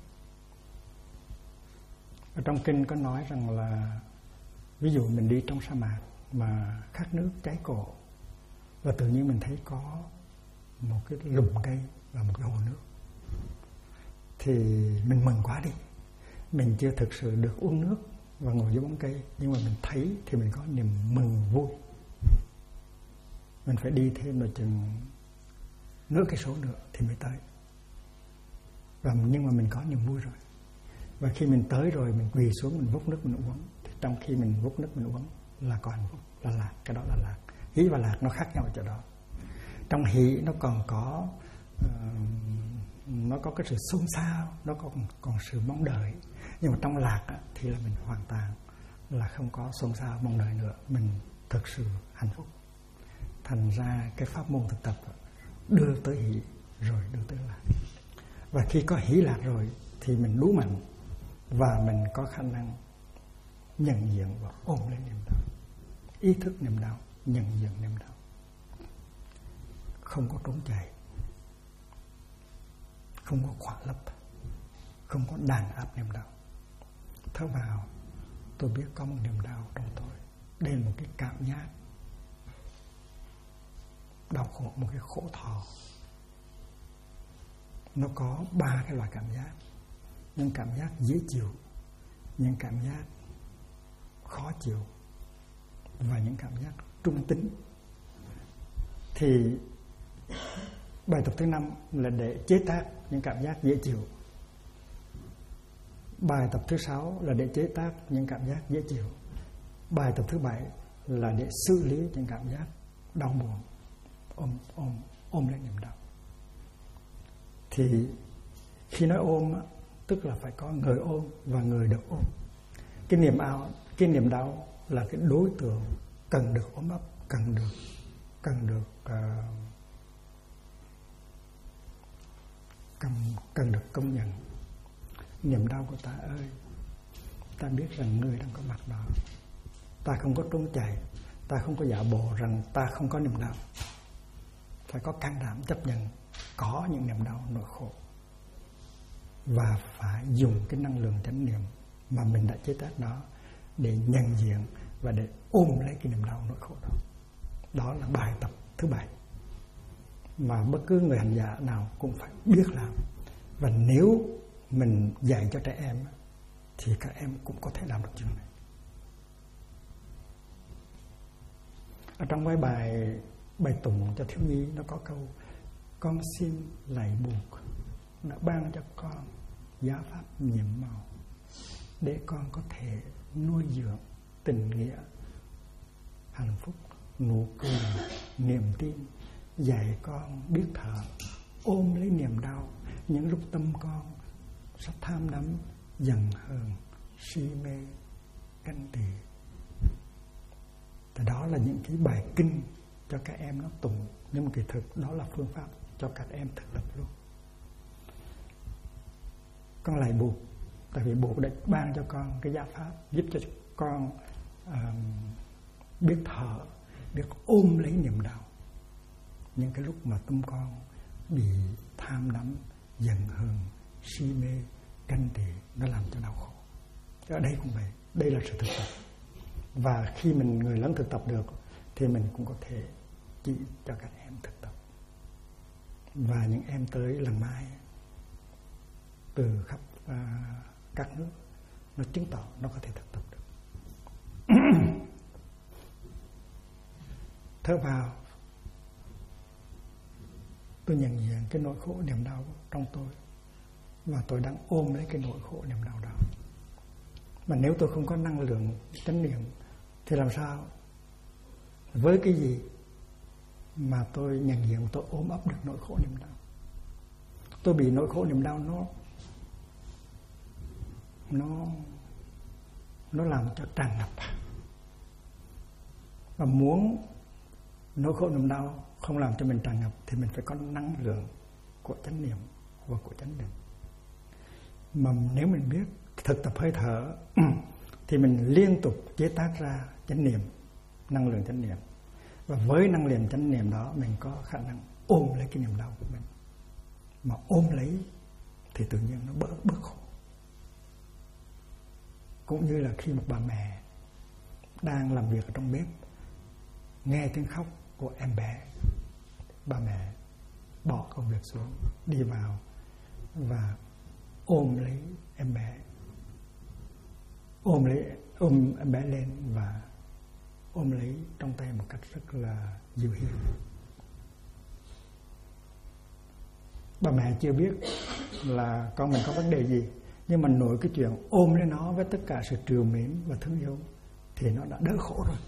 Ở trong kinh có nói rằng là ví dụ mình đi trong sa mạc mà khát nước cháy cổ và tự nhiên mình thấy có một cái lùm cây và một cái hồ nước thì mình mừng quá đi. Mình chưa thực sự được uống nước và ngồi dưới bóng cây, nhưng mà mình thấy thì mình có niềm mừng vui. Mình phải đi thêm một chừng nửa cây số nữa thì mới tới. Nhưng mà mình có niềm vui rồi. Và khi mình tới rồi mình quỳ xuống mình vốc nước mình uống, thì trong khi mình vốc nước mình uống là có hạnh phúc, là lạc. Cái đó là lạc. Hỷ và lạc nó khác nhau ở chỗ đó. Trong hỷ nó còn có nó có cái sự xôn xao, nó còn sự mong đợi. Nhưng mà trong lạc thì là mình hoàn toàn là không có xôn xao mong đợi nữa, mình thực sự hạnh phúc. Thành ra cái pháp môn thực tập đưa tới hỷ rồi đưa tới lạc. Và khi có hỷ lạc rồi thì mình đủ mạnh và mình có khả năng nhận diện và ôm lấy niềm đau, ý thức niềm đau, nhận diện niềm đau, không có trốn chạy, không có khỏa lấp, không có đàn áp niềm đau. Thở vào, tôi biết có một niềm đau trong tôi. Đây là một cái cảm giác đau khổ, một cái khổ thọ. Nó có 3 cái loại cảm giác. Những cảm giác dễ chịu, những cảm giác khó chịu và những cảm giác trung tính. Thì bài tập thứ 5 là để chế tác những cảm giác dễ chịu. Bài tập thứ 6 là để chế tác những cảm giác dễ chịu. Bài tập thứ 7 là để xử lý những cảm giác đau buồn, ôm lấy niềm đau. Thì khi nói ôm tức là phải có người ôm và người được ôm. Cái niềm đau là cái đối tượng cần được ôm ấp, cần được công nhận. Niềm đau của ta ơi, ta biết rằng ngươi đang có mặt đó. Ta không có trốn chạy, ta không có giả bộ rằng ta không có niềm đau. Phải có can đảm chấp nhận có những niềm đau nỗi khổ và phải dùng cái năng lượng chánh niệm mà mình đã chế tác đó để nhận diện và để ôm lấy cái niềm đau nỗi khổ đó. Đó là bài tập thứ 7 mà bất cứ người hành giả nào cũng phải biết làm. Và nếu mình dạy cho trẻ em thì các em cũng có thể làm được chuyện này. Ở trong cái bài tụng cho thiếu nhi nó có câu: con xin lạy buộc đã ban cho con giá pháp nhiệm màu để con có thể nuôi dưỡng tình nghĩa, hạnh phúc, nụ cười, niềm tin, dạy con biết thở, ôm lấy niềm đau những lúc tâm con sắp tham đắm, giận hờn, si mê, ganh tị. Thì đó là những cái bài kinh cho các em nó tụng, nhưng mà kỳ thực đó là phương pháp cho các em thực tập luôn. Con lại buộc, tại vì buộc đã ban cho con cái giáo pháp giúp cho con biết thở, biết ôm lấy niềm đau, những cái lúc mà tâm con bị tham đắm, giận hờn, si mê, ganh tị, nó làm cho đau khổ. Ở đây cũng vậy, đây là sự thực tập. Và khi mình người lớn thực tập được thì mình cũng có thể chỉ cho các em thực tập. Và những em tới lần mai từ khắp các nước, nó chứng tỏ nó có thể thực tập được. Thở vào, tôi nhận diện cái nỗi khổ niềm đau trong tôi, và tôi đang ôm lấy cái nỗi khổ niềm đau đó. Mà nếu tôi không có năng lượng chánh niệm thì làm sao, với cái gì mà tôi nhận diện, tôi ôm ấp được nỗi khổ niềm đau? Tôi bị nỗi khổ niềm đau nó làm cho tràn ngập. Và muốn nỗi khổ niềm đau không làm cho mình tràn ngập thì mình phải có năng lượng của chánh niệm và của chánh định. Mà nếu mình biết thực tập hơi thở thì mình liên tục chế tác ra chánh niệm, năng lượng chánh niệm. Và với năng lượng chánh niệm đó mình có khả năng ôm lấy cái niềm đau của mình. Mà ôm lấy thì tự nhiên nó bớt khổ. Cũng như là khi một bà mẹ đang làm việc ở trong bếp, nghe tiếng khóc của em bé, bà mẹ bỏ công việc xuống, đi vào và ôm lấy em bé, ôm em bé lên và ôm lấy trong tay một cách rất là dịu hiền. Bà mẹ chưa biết là con mình có vấn đề gì, nhưng mà nội cái chuyện ôm lấy nó với tất cả sự trìu mến và thương yêu thì nó đã đỡ khổ rồi.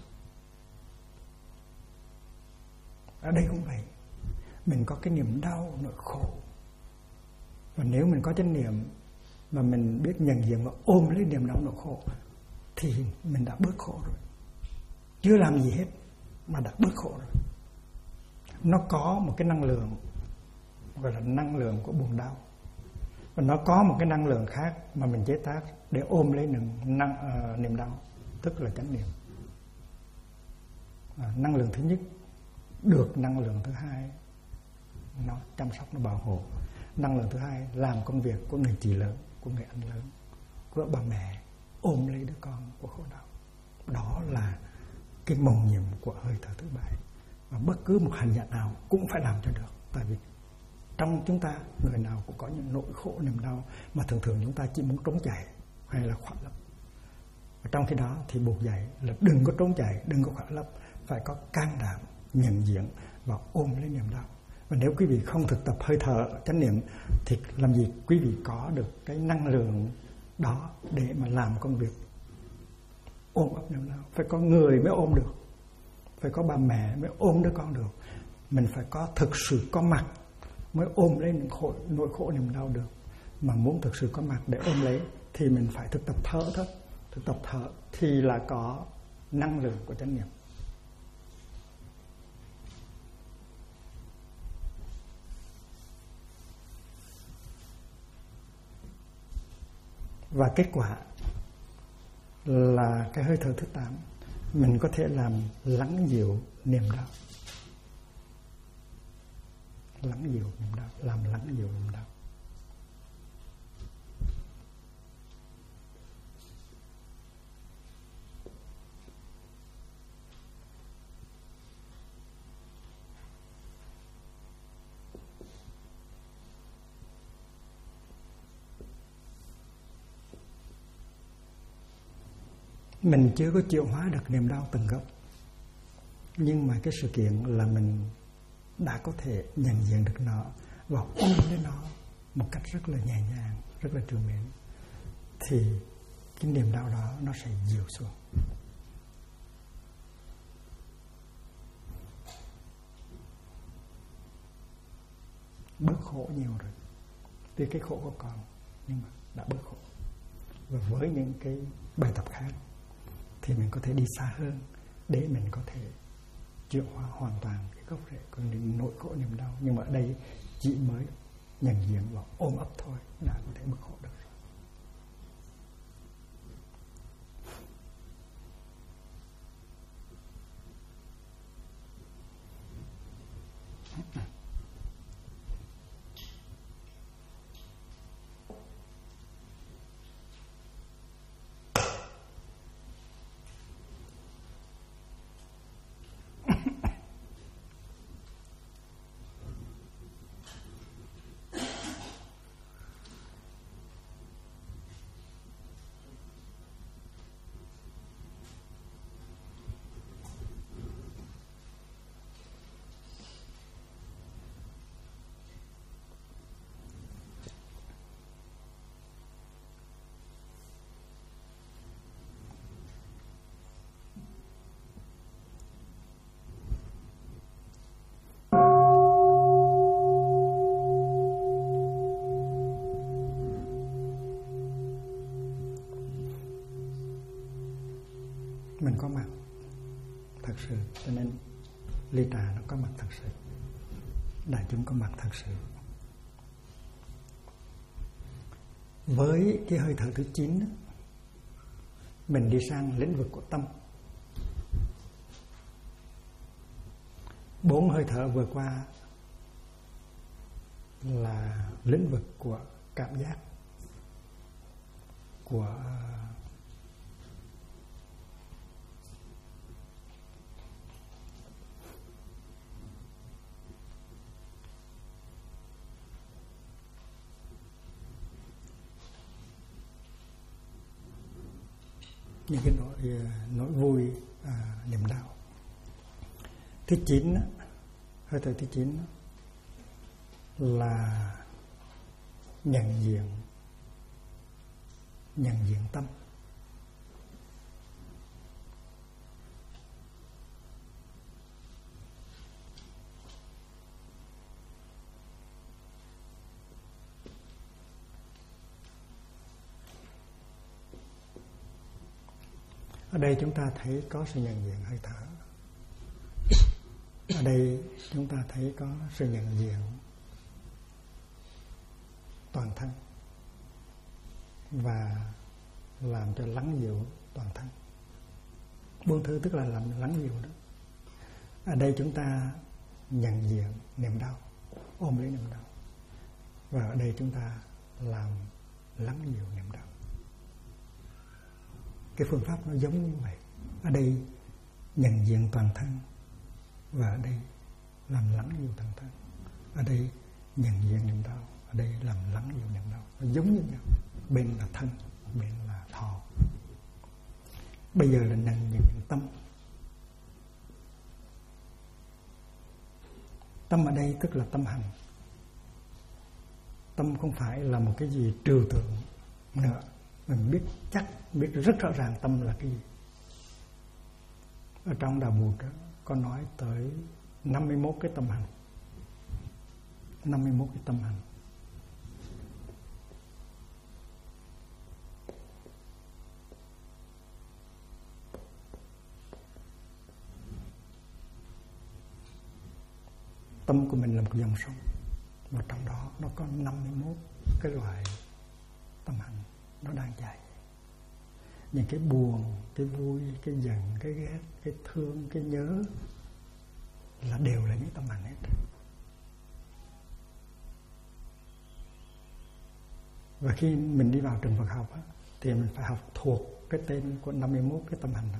Ở đây cũng vậy, mình có cái niềm đau, nỗi khổ, và nếu mình có chánh niệm mà mình biết nhận diện và ôm lấy niềm đau, nỗi khổ thì mình đã bớt khổ rồi. Chưa làm gì hết mà đã bớt khổ rồi. Nó có một cái năng lượng gọi là năng lượng của buồn đau, và nó có một cái năng lượng khác mà mình chế tác để ôm lấy niềm đau, tức là chánh niệm. Năng lượng thứ nhất được năng lượng thứ hai nó chăm sóc, nó bảo hộ. Năng lượng thứ hai làm công việc của người chị lớn, của người anh lớn, của bà mẹ ôm lấy đứa con của khổ đau. Đó là cái mầu nhiệm của hơi thở thứ bảy. Và bất cứ một hành giả nào cũng phải làm cho được. Tại vì trong chúng ta người nào cũng có những nỗi khổ niềm đau mà thường thường chúng ta chỉ muốn trốn chạy hay là khỏa lấp. Và trong khi đó thì buộc dạy là đừng có trốn chạy, đừng có khỏa lấp, phải có can đảm nhận diện và ôm lấy niềm đau. Và nếu quý vị không thực tập hơi thở chánh niệm thì làm gì quý vị có được cái năng lượng đó để mà làm công việc ôm ấp niềm đau? Phải có người mới ôm được, phải có bà mẹ mới ôm đứa con được. Mình phải có thực sự có mặt mới ôm lấy những nỗi khổ niềm đau được. Mà muốn thực sự có mặt để ôm lấy thì mình phải thực tập thở thôi. Thực tập thở thì là có năng lượng của chánh niệm. Và kết quả là cái hơi thở thứ 8 mình có thể làm lắng dịu niềm đau. Lắng dịu niềm đau, làm lắng dịu niềm đau. Mình chưa có chuyển hóa được niềm đau tận gốc, nhưng mà cái sự kiện là mình đã có thể nhận diện được nó và ôm lấy nó một cách rất là nhẹ nhàng, rất là trìu mến, thì cái niềm đau đó nó sẽ dịu xuống. Bớt khổ nhiều rồi. Tuy cái khổ có còn nhưng mà đã bớt khổ. Và với những cái bài tập khác thì mình có thể đi xa hơn để mình có thể chuyển hóa hoàn toàn cái gốc rễ của những nỗi khổ niềm đau. Nhưng mà ở đây chỉ mới nhận diện và ôm ấp thôi là có thể bớt khổ được. sự, cho nên ly trà nó có mặt thật sự, đại chúng có mặt thật sự. Với cái hơi thở thứ 9 đó, mình đi sang lĩnh vực của tâm. 4 hơi thở vừa qua là lĩnh vực của cảm giác, của những cái nỗi vui, niềm đau. Thứ 9 đó, hơi thở thứ 9 đó, là nhận diện tâm. Ở đây chúng ta thấy có sự nhận diện hơi thở. Ở đây chúng ta thấy có sự nhận diện toàn thân và làm cho lắng dịu toàn thân. 4 thứ tức là làm lắng dịu đó. Ở đây chúng ta nhận diện niềm đau, ôm lấy niềm đau, và ở đây chúng ta làm lắng dịu niềm đau. Cái phương pháp nó giống như vậy. Ở đây nhận diện toàn thân, và ở đây làm lắng dịu toàn thân. Ở đây nhận diện niềm đau, ở đây làm lắng dịu niềm đau. Nó giống như nhau. Bên là thân, bên là thọ. Bây giờ là nhận diện tâm. Tâm ở đây tức là tâm hành. Tâm không phải là một cái gì trừu tượng nữa. Mình biết chắc, biết rất rõ ràng tâm là cái gì. Ở trong Đạo Bụt có nói tới 51 cái tâm hành. 51 cái tâm hành. Tâm của mình là một dòng sông, và trong đó nó có 51 cái loại tâm hành nó đang chảy. Những cái buồn, cái vui, cái giận, cái ghét, cái thương, cái nhớ là đều là những tâm hành hết. Và khi mình đi vào trường Phật học á, thì mình phải học thuộc cái tên của 51 cái tâm hành đó.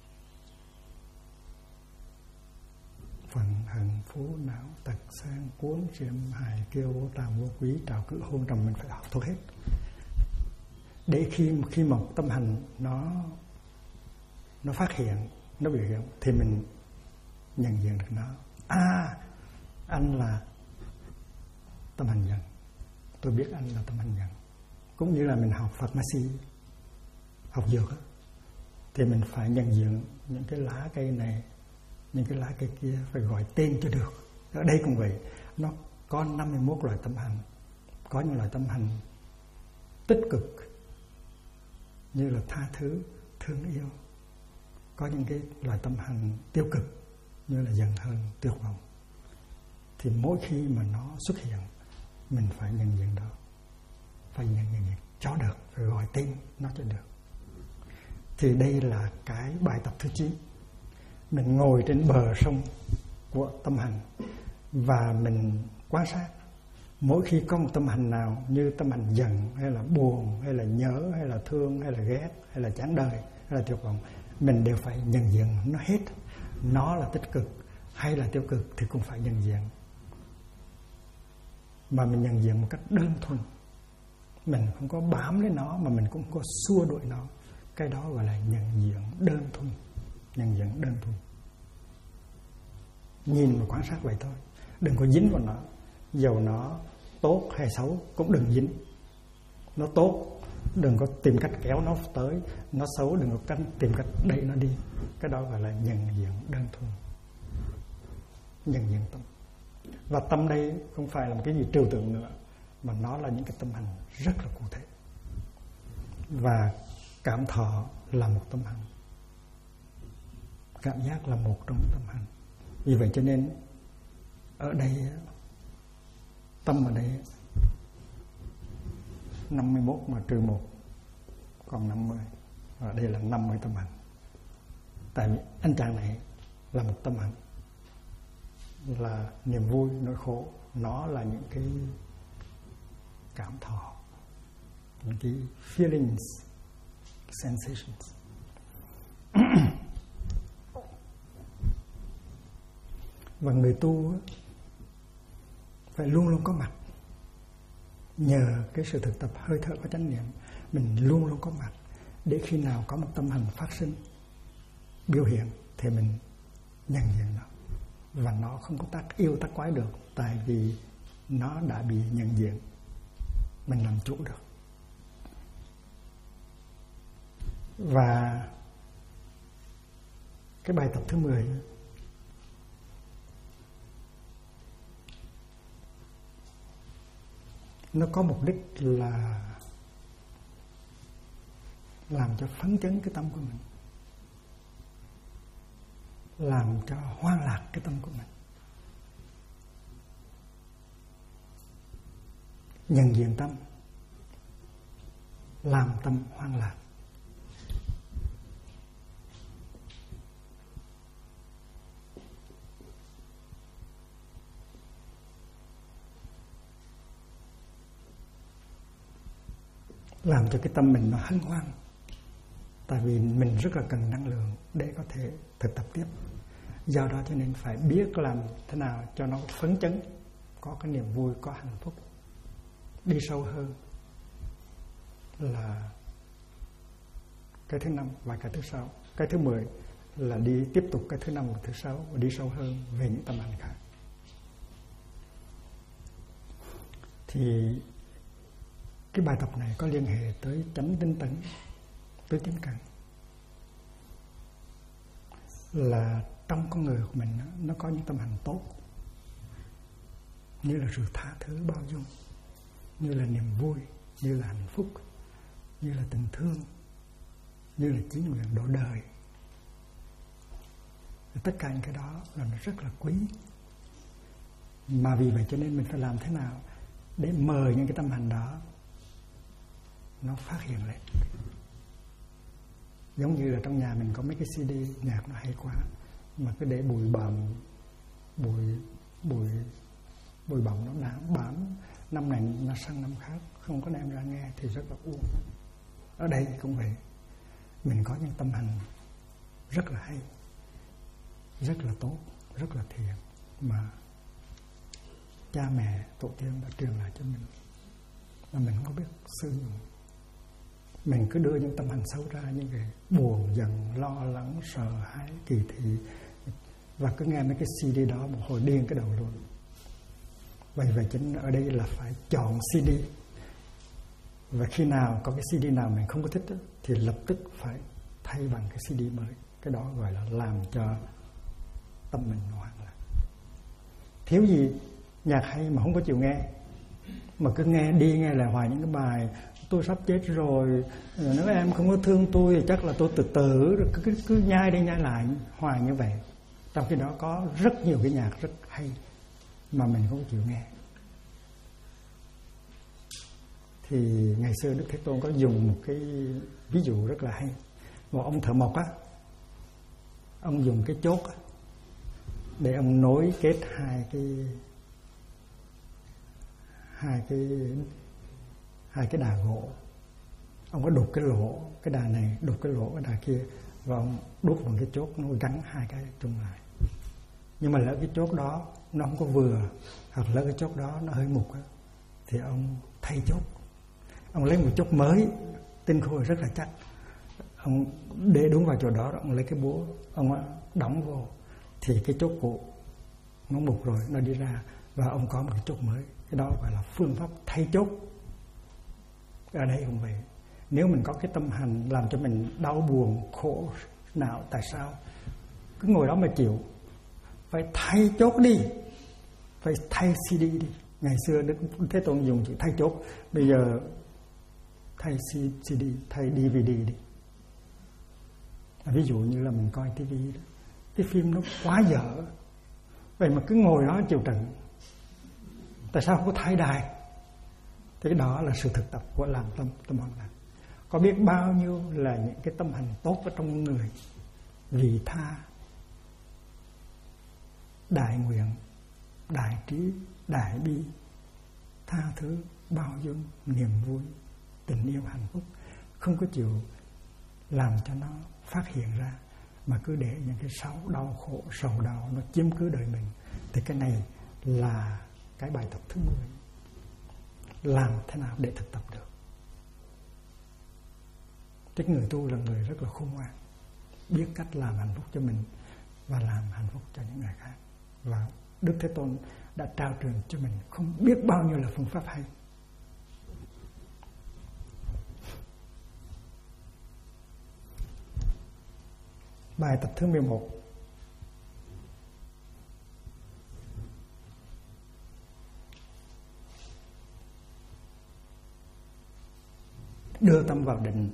Phận, hận, phú, não, tật, sang, cuốn, chiêm, hài, kiêu, vô tàm, vô quý, trào cử, hôn trầm, mình phải học thuộc hết. Để khi một tâm hành nó phát hiện, nó biểu hiện, thì mình nhận diện được nó. Anh là tâm hành giận, tôi biết anh là tâm hành giận. Cũng như là mình học pharmacy, học dược á, thì mình phải nhận diện những cái lá cây này, những cái lá cây kia, phải gọi tên cho được. Ở đây cũng vậy, nó có 51 loại tâm hành. Có những loại tâm hành tích cực như là tha thứ, thương yêu. Có những cái loại tâm hành tiêu cực như là giận hờn, tuyệt vọng. Thì mỗi khi mà nó xuất hiện, mình phải nhận diện đó, phải nhận diện cho được, phải gọi tên nó cho được. Thì đây là cái bài tập thứ 9. Mình ngồi trên bờ sông của tâm hành và mình quan sát. Mỗi khi có một tâm hành nào như tâm hành giận, hay là buồn, hay là nhớ, hay là thương, hay là ghét, hay là chán đời, hay là tuyệt vọng, mình đều phải nhận diện nó hết. Nó là tích cực hay là tiêu cực thì cũng phải nhận diện. Mà mình nhận diện một cách đơn thuần. Mình không có bám lấy nó, mà mình cũng không có xua đuổi nó. Cái đó gọi là nhận diện đơn thuần. Nhận diện đơn thuần. Nhìn và quan sát vậy thôi. Đừng có dính vào nó. Dầu nó tốt hay xấu cũng đừng dính. Nó tốt, đừng có tìm cách kéo nó tới. Nó xấu, đừng có tìm cách đẩy nó đi. Cái đó gọi là nhận diện đơn thuần. Nhận diện tâm. Và tâm đây không phải là một cái gì trừu tượng nữa, mà nó là những cái tâm hành rất là cụ thể. Và cảm thọ là một tâm hành. cảm giác là một trong tâm hành. Vì vậy cho nên ở đây tâm ở đây 51 mà trừ 1 còn 50. Và đây là 50 tâm hành. Tại vì anh chàng này là một tâm hành, là niềm vui, nỗi khổ, nó là những cái cảm thọ, những cái feelings, sensations. Và người tu phải luôn luôn có mặt. Nhờ cái sự thực tập hơi thở và chánh niệm, mình luôn luôn có mặt, để khi nào có một tâm hành phát sinh, biểu hiện, thì mình nhận diện nó. Và nó không có tác yêu tác quái được, tại vì nó đã bị nhận diện, mình làm chủ được. Và cái bài tập thứ 10 nó có mục đích là làm cho phấn chấn cái tâm của mình, làm cho hoan lạc cái tâm của mình, nhận diện tâm, làm tâm hoan lạc. Làm cho cái tâm mình nó hân hoan. Tại vì mình rất là cần năng lượng để có thể thực tập tiếp. Do đó cho nên phải biết làm thế nào cho nó phấn chấn, có cái niềm vui, có hạnh phúc. Đi sâu hơn là cái thứ 5 và cái thứ 6. Cái thứ 10 là đi tiếp tục cái thứ 5 và thứ 6, và đi sâu hơn về những tâm hành khác. Thì cái bài tập này có liên hệ tới chánh tinh tấn, tới chánh cần. Là trong con người của mình nó có những tâm hành tốt, như là sự tha thứ bao dung, như là niềm vui, như là hạnh phúc, như là tình thương, như là chí nguyện độ đời. Tất cả những cái đó là nó rất là quý. Mà vì vậy cho nên mình phải làm thế nào để mời những cái tâm hành đó nó phát hiện lên. Giống như là trong nhà mình có mấy cái CD nhạc nó hay quá, mà cứ để bụi bặm nó đã bám, năm này nó sang năm khác, không có đem ra nghe thì rất là uổng. Ở đây cũng vậy, mình có những tâm hành rất là hay, rất là tốt, rất là thiện, mà cha mẹ tổ tiên đã truyền lại cho mình, mà mình không có biết sử dụng. Mình cứ đưa những tâm hành xấu ra, những cái buồn, giận, lo lắng, sợ hãi, kỳ thị, và cứ nghe mấy cái CD đó một hồi điên cái đầu luôn. Vậy chính ở đây là phải chọn CD. Và khi nào có cái CD nào mình không có thích đó, thì lập tức phải thay bằng cái CD mới. Cái đó gọi là làm cho tâm mình hoang lạc. Thiếu gì nhạc hay mà không có chịu nghe, mà cứ nghe đi nghe lại hoài những cái bài tôi sắp chết rồi, nếu em không có thương tôi thì chắc là tôi tự tử, rồi cứ nhai đi nhai lại hoài như vậy. Trong khi đó có rất nhiều cái nhạc rất hay mà mình không chịu nghe. Thì ngày xưa Đức Thế Tôn có dùng một cái ví dụ rất là hay. Một ông thợ mộc á, ông dùng cái chốt á, để ông nối kết hai cái đà gỗ. Ông có đục cái lỗ, cái đà này đục cái lỗ cái đà kia, và ông đút bằng cái chốt, nó gắn hai cái chung lại. Nhưng mà lỡ cái chốt đó nó không có vừa, hoặc lỡ cái chốt đó nó hơi mục á, thì ông thay chốt, ông lấy một chốt mới tinh khôi rất là chắc, ông để đúng vào chỗ đó, ông lấy cái búa ông đóng vô, thì cái chốt cũ nó mục rồi, nó đi ra, và ông có một cái chốt mới. Cái đó gọi là phương pháp thay chốt. Ở đây cũng vậy. Nếu mình có cái tâm hành làm cho mình đau buồn, khổ não, tại sao cứ ngồi đó mà chịu? Phải thay chốt đi, phải thay CD đi. Ngày xưa Đức Thế Tôn dùng chữ thay chốt, bây giờ thay CD, thay DVD đi. Ví dụ như là mình coi TV đó, cái phim nó quá dở, vậy mà cứ ngồi đó chịu trận. Tại sao không có thay đài? Thì cái đó là sự thực tập của làm tâm hoàn lạc. Có biết bao nhiêu là những cái tâm hành tốt ở trong người, vị tha, đại nguyện, đại trí, đại bi, tha thứ, bao dung, niềm vui, tình yêu, hạnh phúc, không có chịu làm cho nó phát hiện ra, mà cứ để những cái đau khổ, sầu đau nó chiếm cứ đời mình. Thì cái này là cái bài tập thứ 10. Làm thế nào để thực tập được? Cái người tu là người rất là khôn ngoan, biết cách làm hạnh phúc cho mình và làm hạnh phúc cho những người khác. Và Đức Thế Tôn đã trao truyền cho mình không biết bao nhiêu là phương pháp hay. Bài tập thứ 11. Đưa tâm vào định.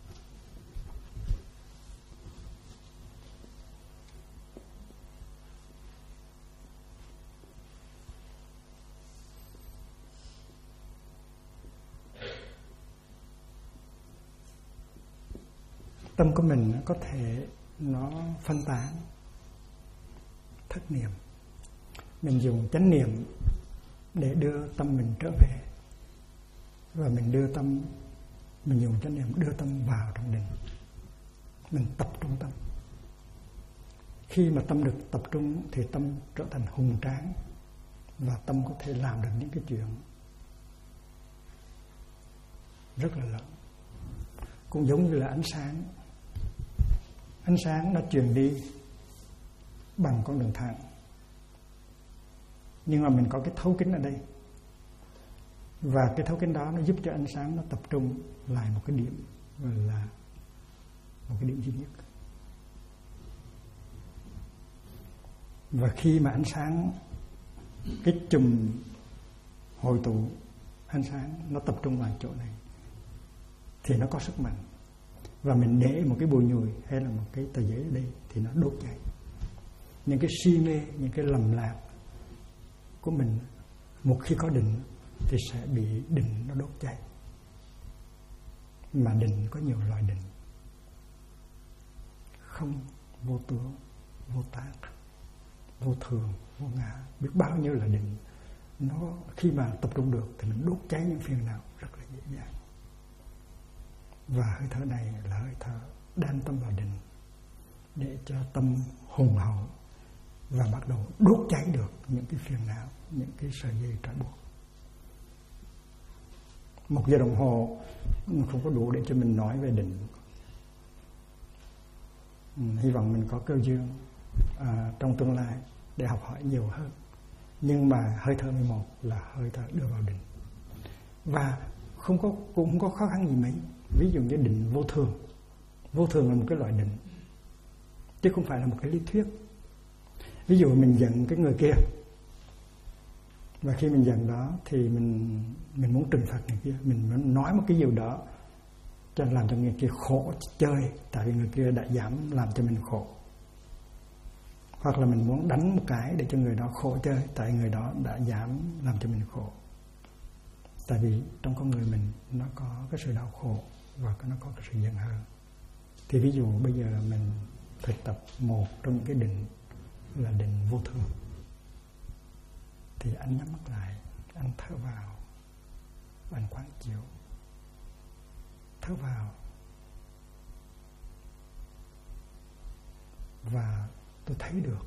Tâm của mình có thể nó phân tán, thất niệm. Mình dùng chánh niệm để đưa tâm mình trở về, và mình dùng chánh niệm đưa tâm vào trong định. Mình tập trung tâm. Khi mà tâm được tập trung thì tâm trở thành hùng tráng, và tâm có thể làm được những cái chuyện rất là lớn. Cũng giống như là ánh sáng. Ánh sáng nó truyền đi bằng con đường thẳng, nhưng mà mình có cái thấu kính ở đây, và cái thấu kính đó nó giúp cho ánh sáng nó tập trung lại một cái điểm, gọi là một cái điểm duy nhất. Và khi mà ánh sáng, cái chùm hội tụ ánh sáng nó tập trung vào chỗ này thì nó có sức mạnh. Và mình để một cái bùi nhùi hay là một cái tờ giấy ở đây thì nó đốt cháy. Những cái si mê, những cái lầm lạc của mình, một khi có định thì sẽ bị định nó đốt cháy. Mà định có nhiều loại định: không, vô tướng, vô tác, vô thường, vô ngã. Biết bao nhiêu là định. Nó khi mà tập trung được thì nó đốt cháy những phiền não rất là dễ dàng. Và hơi thở này là hơi thở đan tâm vào định, để cho tâm hùng hậu và bắt đầu đốt cháy được những cái phiền não, những cái sợi dây trói buộc. 1 giờ đồng hồ không có đủ để cho mình nói về định. Hy vọng mình có cơ duyên trong tương lai để học hỏi nhiều hơn. Nhưng mà hơi thở 11 là hơi thở đưa vào định, và cũng không có khó khăn gì mấy. Ví dụ như định vô thường. Vô thường là một cái loại định, chứ không phải là một cái lý thuyết. Ví dụ mình giận cái người kia, và khi mình giận đó thì mình muốn trừng phạt người kia, mình muốn nói một cái điều đó cho làm cho người kia khổ chơi, tại vì người kia đã dám làm cho mình khổ. Hoặc là mình muốn đánh một cái để cho người đó khổ chơi, tại người đó đã dám làm cho mình khổ. Tại vì trong con người mình nó có cái sự đau khổ và nó có cái sự giận hờn. Thì ví dụ bây giờ mình thực tập một trong những cái định là định vô thường, thì anh nhắm mắt lại, anh thở vào, anh quán chiếu. Thở vào, và tôi thấy được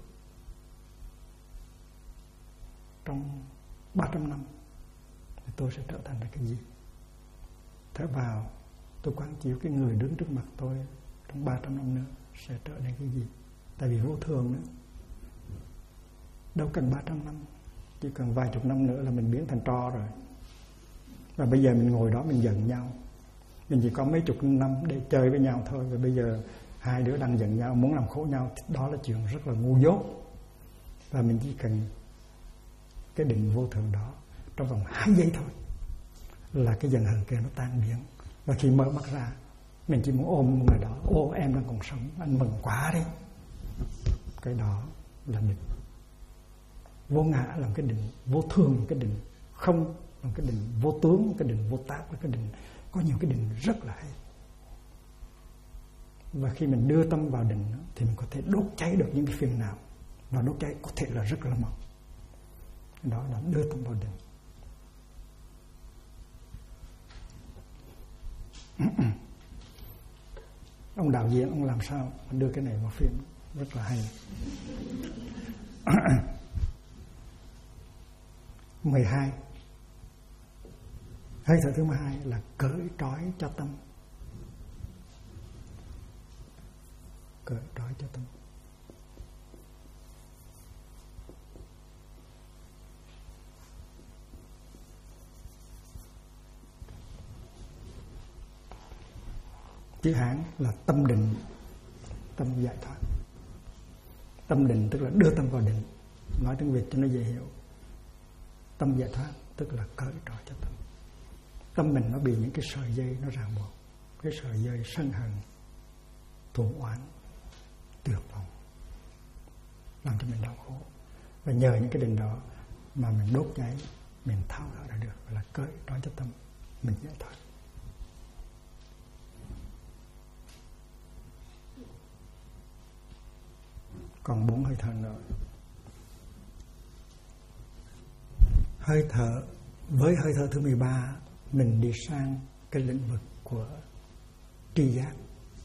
trong 300 năm thì tôi sẽ trở thành cái gì. Thở vào, tôi quán chiếu cái người đứng trước mặt tôi trong 300 năm nữa sẽ trở thành cái gì. Tại vì vô thường nữa, đâu cần 300 năm, chỉ cần vài chục năm nữa là mình biến thành tro rồi. Và bây giờ mình ngồi đó mình giận nhau, mình chỉ có mấy chục năm để chơi với nhau thôi, và bây giờ hai đứa đang giận nhau, muốn làm khổ nhau, đó là chuyện rất là ngu dốt. Và mình chỉ cần cái định vô thường đó trong vòng 2 giây thôi là cái giận hờn kia nó tan biến. Và khi mở mắt ra, mình chỉ muốn ôm người đó: ô, em đang còn sống, anh mừng quá đi. cái đó là định. Vô ngã là một cái định vô thường, một cái định không, một cái định vô tướng, một cái định vô tác, một cái định có nhiều cái định rất là hay. Và khi mình đưa tâm vào định thì mình có thể đốt cháy được những cái phiền não, và đốt cháy có thể là rất là mau. Đó là đưa tâm vào định. Ông đạo diễn ông làm sao đưa cái này vào phim rất là hay. 12. Hơi thở thứ 12 là cởi trói cho tâm. Cởi trói cho tâm. Chữ Hán là tâm định, tâm giải thoát. Tâm định tức là đưa tâm vào định, nói tiếng Việt cho nó dễ hiểu. Tâm giải thoát tức là cởi trói cho tâm. Tâm mình nó bị những cái sợi dây nó ràng buộc, cái sợi dây sân hận, thù oán, tuyệt vọng, làm cho mình đau khổ. Và nhờ những cái định đó mà mình đốt cháy, mình tháo gỡ ra được, là cởi trói cho tâm, mình giải thoát. Còn 4 hơi thở nữa. Hơi thở, với hơi thở thứ 13 mình đi sang cái lĩnh vực của tri giác.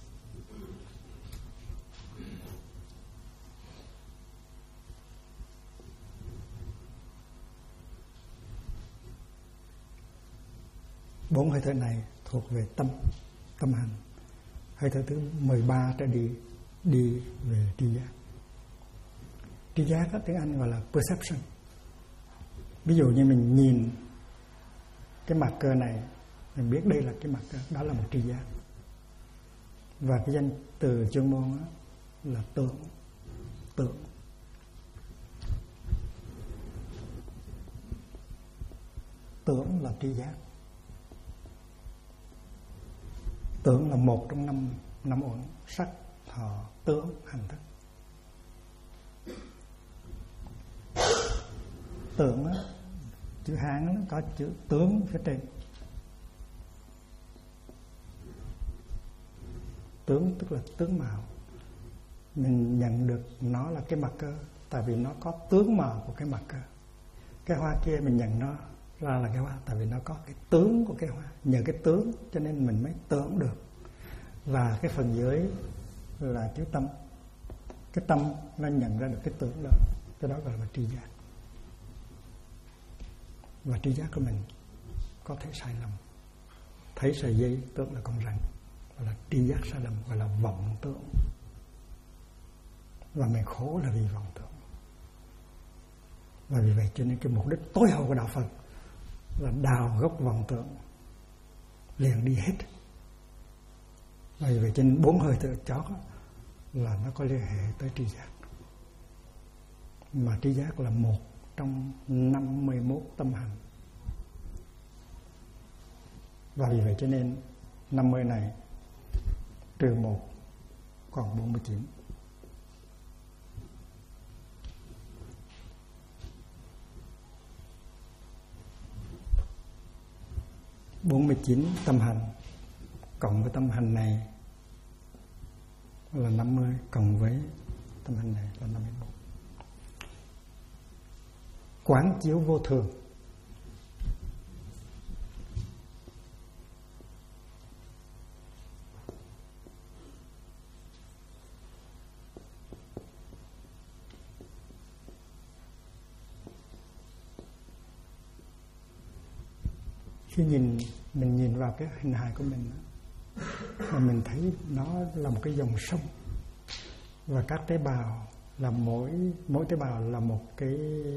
Bốn hơi thở này thuộc về tâm hành. Hơi thở thứ 13 trở đi về tri giác. Tri giác tiếng Anh gọi là perception. Ví dụ như mình nhìn cái mặt cơ này, mình biết đây là cái mặt cơ, đó là một tri giác. Và cái danh từ chuyên môn đó là tưởng. Tưởng là tri giác. Tưởng là một trong năm uẩn: sắc, thọ, tưởng, hành thức. Tưởng á, chữ Hán nó có chữ tướng phía trên. Tướng tức là tướng mạo. Mình nhận được nó là cái mặt cơ, tại vì nó có tướng mạo của cái mặt cơ. Cái hoa kia mình nhận nó ra là cái hoa, tại vì nó có cái tướng của cái hoa. Nhờ cái tướng cho nên mình mới tưởng được. Và cái phần dưới là chữ tâm. Cái tâm nó nhận ra được cái tưởng đó, cái đó gọi là tri giác. Và tri giác của mình có thể sai lầm. Thấy sợi dây tưởng là con rắn, gọi là tri giác sai lầm, gọi là vọng tưởng. Và mình khổ là vì vọng tưởng. Và vì vậy cho nên cái mục đích tối hậu của đạo Phật là đào gốc vọng tưởng, liền đi hết. Và vì vậy cho nên 4 hơi thở chót là nó có liên hệ tới tri giác. Mà tri giác là một trong 51 tâm hành. Và vì vậy cho nên 50 này trừ 1 còn 49. Tâm hành cộng với tâm hành này là 50, cộng với tâm hành này là 51. Quán chiếu vô thường. Khi mình nhìn vào cái hình hài của mình, mà mình thấy nó là một cái dòng sông, và các tế bào là mỗi tế bào là một cái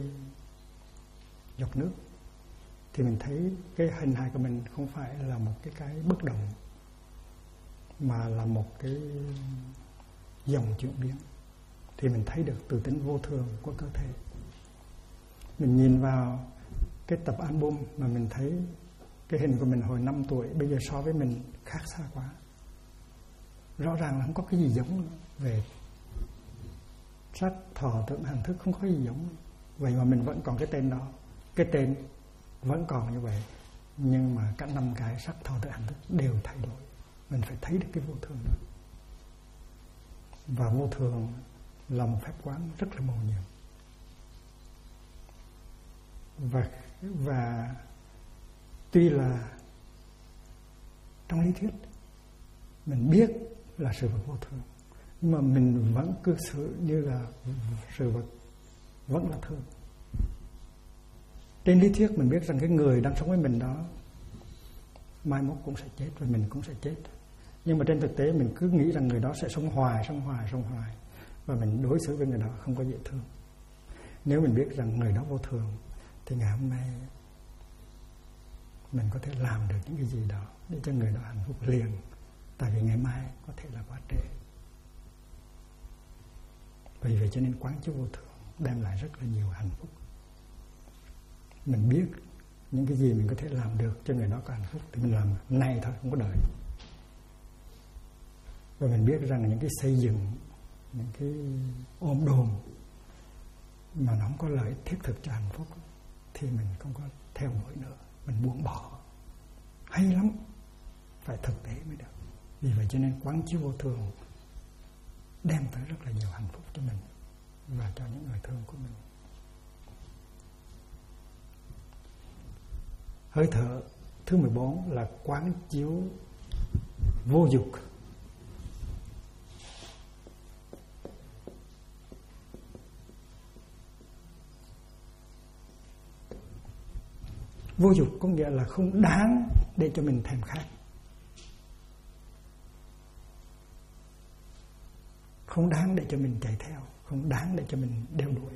giọt nước, thì mình thấy cái hình hài của mình không phải là một cái bất động, mà là một cái dòng chuyển biến. Thì mình thấy được từ tính vô thường của cơ thể. Mình nhìn vào cái tập album mà mình thấy cái hình của mình hồi 5 tuổi bây giờ so với mình khác xa quá. Rõ ràng là không có cái gì giống nữa. Về sắc thọ tưởng hành thức không có gì giống. Vậy mà mình vẫn còn cái tên đó, cái tên vẫn còn như vậy, nhưng mà cả 5 cái sắc thọ tưởng hành thức đều thay đổi. Mình phải thấy được cái vô thường đó. Và vô thường là một phép quán rất là mầu nhiệm. Và tuy là trong lý thuyết mình biết là sự vật vô thường, nhưng mà mình vẫn cư xử như là sự vật vẫn là thường. Trên lý thuyết mình biết rằng cái người đang sống với mình đó mai mốt cũng sẽ chết và mình cũng sẽ chết. Nhưng mà trên thực tế mình cứ nghĩ rằng người đó sẽ sống hoài và mình đối xử với người đó không có dễ thương. Nếu mình biết rằng người đó vô thường thì ngày hôm nay mình có thể làm được những cái gì đó để cho người đó hạnh phúc liền, tại vì ngày mai có thể là quá trễ. Vì vậy cho nên quán chiếu vô thường đem lại rất là nhiều hạnh phúc. Mình biết những cái gì mình có thể làm được cho người đó có hạnh phúc thì mình làm nay thôi, không có đợi. Và mình biết rằng những cái xây dựng, những cái ôm đồm mà nó không có lợi thiết thực cho hạnh phúc thì mình không có theo đuổi nữa, mình buông bỏ. Hay lắm, phải thực tế mới được. Vì vậy cho nên quán chiếu vô thường đem tới rất là nhiều hạnh phúc cho mình và cho những người thương của mình. Hơi thở thứ 14 là quán chiếu vô dục. Vô dục có nghĩa là không đáng để cho mình thèm khát, không đáng để cho mình chạy theo, không đáng để cho mình đeo đuổi.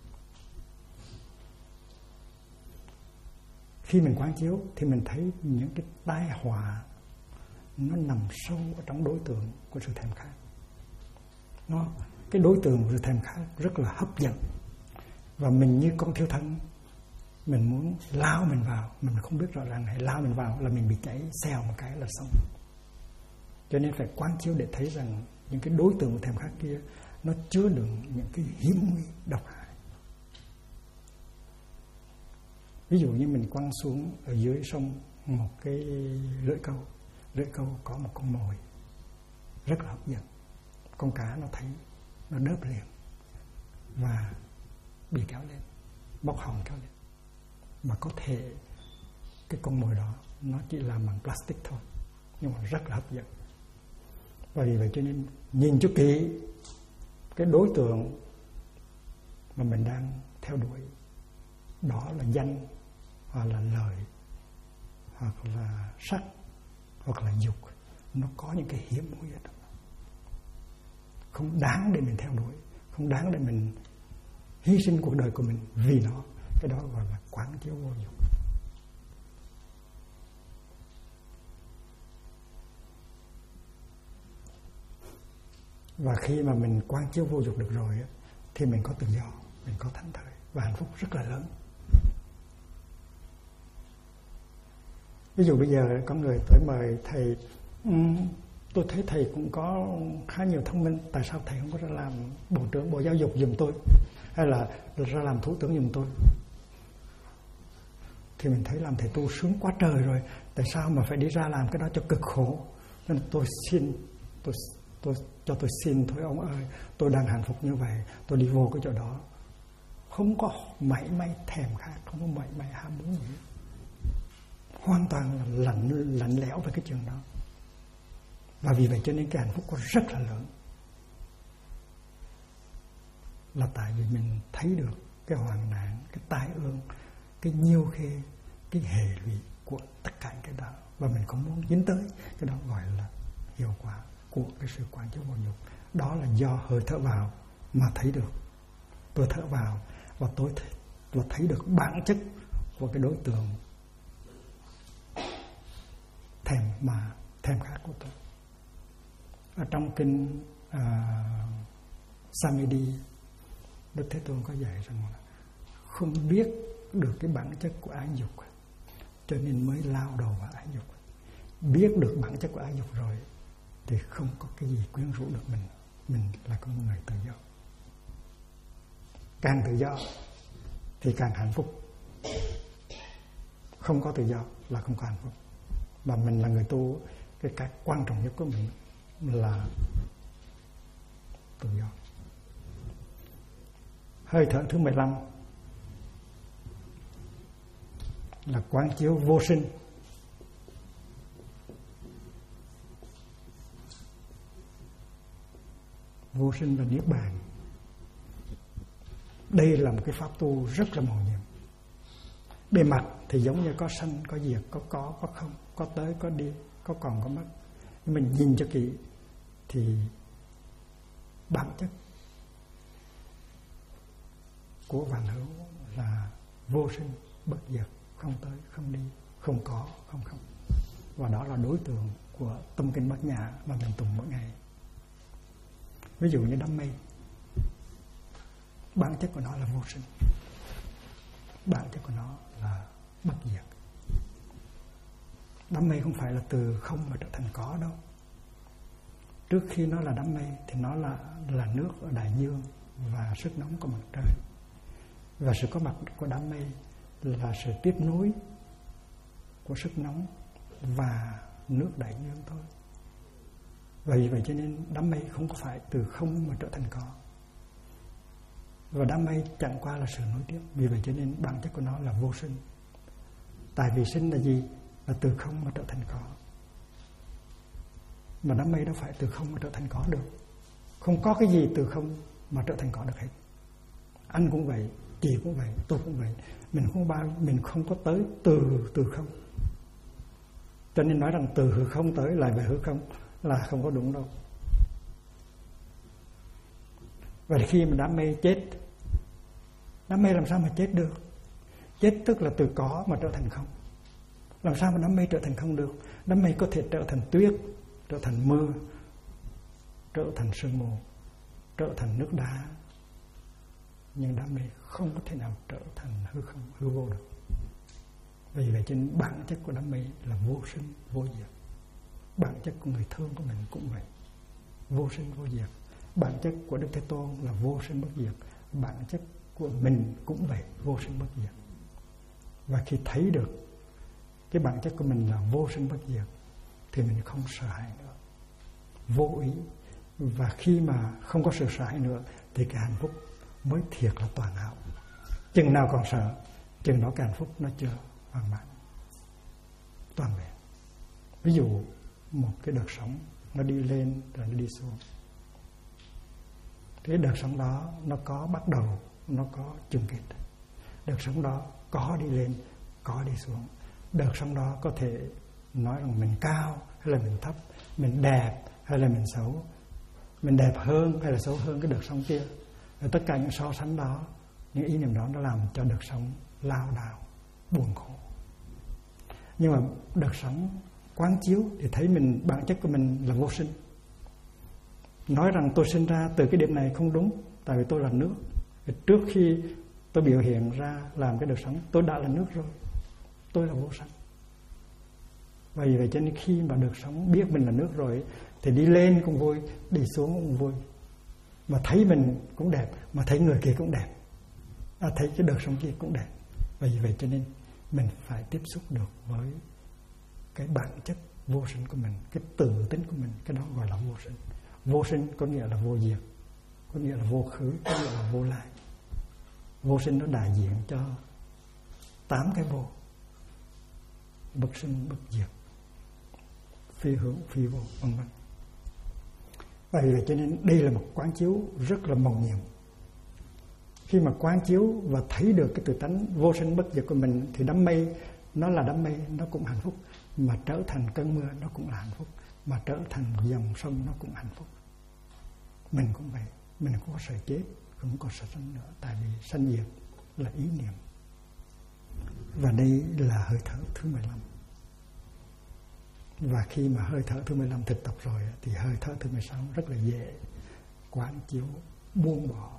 Khi mình quán chiếu thì mình thấy những cái tai họa nó nằm sâu ở trong đối tượng của sự thèm khát. Cái đối tượng của sự thèm khát rất là hấp dẫn, và mình như con thiêu thân, mình muốn lao mình vào, mình không biết rõ ràng hay lao mình vào là mình bị cháy xèo một cái là xong. Cho nên phải quán chiếu để thấy rằng những cái đối tượng của thèm khát kia nó chứa đựng những cái hiểm nguy độc hại. Ví dụ như mình quăng xuống ở dưới sông một cái lưỡi câu có một con mồi rất là hấp dẫn. Con cá nó thấy, nó đớp liền và bị kéo lên, bốc hồng kéo lên. Mà có thể cái con mồi đó nó chỉ làm bằng plastic thôi, nhưng mà rất là hấp dẫn. Và vì vậy cho nên nhìn cho kỹ cái đối tượng mà mình đang theo đuổi, đó là danh, hoặc là lời, hoặc là sắc, hoặc là dục, nó có những cái hiểm nguy ở đó, không đáng để mình theo đuổi, không đáng để mình hy sinh cuộc đời của mình vì nó. Cái đó gọi là quán chiếu vô dục. Và khi mà mình quán chiếu vô dục được rồi thì mình có tự do, mình có thảnh thơi và hạnh phúc rất là lớn. Ví dụ bây giờ có người tới mời thầy, tôi thấy thầy cũng có khá nhiều thông minh, tại sao thầy không có ra làm bộ trưởng Bộ Giáo dục giùm tôi, hay là ra làm thủ tướng giùm tôi? Thì mình thấy làm thầy tu sướng quá trời rồi, tại sao mà phải đi ra làm cái đó cho cực khổ? Nên tôi xin thôi ông ơi, tôi đang hạnh phúc như vậy, tôi đi vô cái chỗ đó không có mảy may thèm khát, không có mảy may ham muốn gì, hoàn toàn là lạnh lẽo về cái chuyện đó. Và vì vậy cho nên cái hạnh phúc có rất là lớn, là tại vì mình thấy được cái hoạn nạn, cái tai ương, cái nhiêu khê, cái hệ lụy của tất cả cái đó, và mình không muốn dính tới. Cái đó gọi là hiệu quả của cái sự quán chiếu vô dục. Đó là do hơi thở vào mà thấy được. Tôi thở vào và tôi thấy được bản chất của cái đối tượng thèm khát của tôi. Ở trong kinh Samiti, Đức Thế Tôn có dạy rằng là không biết được cái bản chất của ái dục cho nên mới lao đầu vào ái dục. Biết được bản chất của ái dục rồi thì không có cái gì quyến rũ được mình là con người tự do. càng tự do thì càng hạnh phúc. Không có tự do là không có hạnh phúc. Mà mình là người tu, cái quan trọng nhất của mình là tự do. Hơi thở thứ 15 là quán chiếu vô sinh. Vô sinh và niết bàn. Đây là một cái pháp tu rất là màu nhiệm. Bề mặt thì giống như có sanh, có diệt, có không, có tới, có đi, có còn, có mất. Nhưng mình nhìn cho kỹ thì bản chất của vạn hữu là vô sinh, bất diệt, không tới, không đi, không có, không không. Và đó là đối tượng của tâm kinh Bát Nhã mà mình tụng mỗi ngày. Ví dụ như đám mây, bản chất của nó là vô sinh, bản chất của nó là bất diệt. Đám mây không phải là từ không mà trở thành có đâu. Trước khi nó là đám mây thì nó là nước ở đại dương và sức nóng của mặt trời. Và sự có mặt của đám mây là sự tiếp nối của sức nóng và nước đại dương thôi. Vì vậy cho nên đám mây không có phải từ không mà trở thành có. Và đám mây chẳng qua là sự nối tiếp. Vì vậy cho nên bản chất của nó là vô sinh. Tại vì sinh là gì? Là từ không mà trở thành có. Mà đám mây đâu phải từ không mà trở thành có được. Không có cái gì từ không mà trở thành có được hết. Anh cũng vậy, chị cũng vậy, tôi cũng vậy. Mình không có tới từ không. Cho nên nói rằng từ hư không tới lại về hư không là không có đúng đâu. Vậy khi mà đám mây chết, đám mây làm sao mà chết được? Chết tức là từ có mà trở thành không. Làm sao mà đám mây trở thành không được? Đám mây có thể trở thành tuyết, trở thành mưa, trở thành sương mù, trở thành nước đá. Nhưng đám mây không có thể nào trở thành hư không, hư vô được. Vì vậy cho nên bản chất của đám mây là vô sinh, vô diệt. Bản chất của người thương của mình cũng vậy, vô sinh, vô diệt. Bản chất của Đức Thế Tôn là vô sinh, bất diệt. Bản chất của mình cũng vậy, vô sinh, bất diệt. Và khi thấy được cái bản chất của mình là vô sinh, bất diệt thì mình không sợ hãi nữa, vô ý. Và khi mà không có sự sợ hãi nữa thì cái hạnh phúc mới thiệt là toàn hảo. Chừng nào còn sợ, chừng đó cái hạnh phúc nó chưa hoàn mãn, toàn vẹn. Ví dụ một cái đợt sóng nó đi lên rồi nó đi xuống. Cái đợt sóng đó nó có bắt đầu, nó có chung kết. Đợt sóng đó có đi lên, có đi xuống. Đợt sóng đó có thể nói rằng mình cao hay là mình thấp, mình đẹp hay là mình xấu, mình đẹp hơn hay là xấu hơn cái đợt sóng kia. Rồi tất cả những so sánh đó, những ý niệm đó nó làm cho đợt sóng lao đao, buồn khổ. Nhưng mà đợt sóng quán chiếu thì thấy mình, bản chất của mình là vô sinh. Nói rằng tôi sinh ra từ cái điểm này không đúng, tại vì tôi là nước. Trước khi tôi biểu hiện ra làm cái đợt sóng, tôi đã là nước rồi, tôi là vô sanh. Vì vậy cho nên khi mà đợt sóng biết mình là nước rồi thì đi lên cũng vui, đi xuống cũng vui. Mà thấy mình cũng đẹp, mà thấy người kia cũng đẹp, thấy cái đợt sóng kia cũng đẹp. Vì vậy cho nên mình phải tiếp xúc được với cái bản chất vô sinh của mình, cái tự tính của mình. Cái đó gọi là vô sinh. Vô sinh có nghĩa là vô diệt, có nghĩa là vô khứ, có nghĩa là vô lại. Vô sinh nó đại diện cho 8 cái vô: bất sinh, bất diệt, phi hữu, phi vô, vân vân. Vì vậy cho nên đây là một quán chiếu rất là mầu nhiệm. Khi mà quán chiếu và thấy được cái tự tánh vô sinh bất diệt của mình thì đám mây nó là đám mây, nó cũng hạnh phúc. Mà trở thành cơn mưa nó cũng là hạnh phúc. Mà trở thành dòng sông nó cũng hạnh phúc. Mình cũng vậy, mình không có sợ chết, không có sợ sanh nữa. Tại vì sanh diệt là ý niệm. Và đây là hơi thở thứ 15. Và khi mà hơi thở thứ 15 thực tập rồi thì hơi thở thứ 16 rất là dễ quán chiếu, buông bỏ.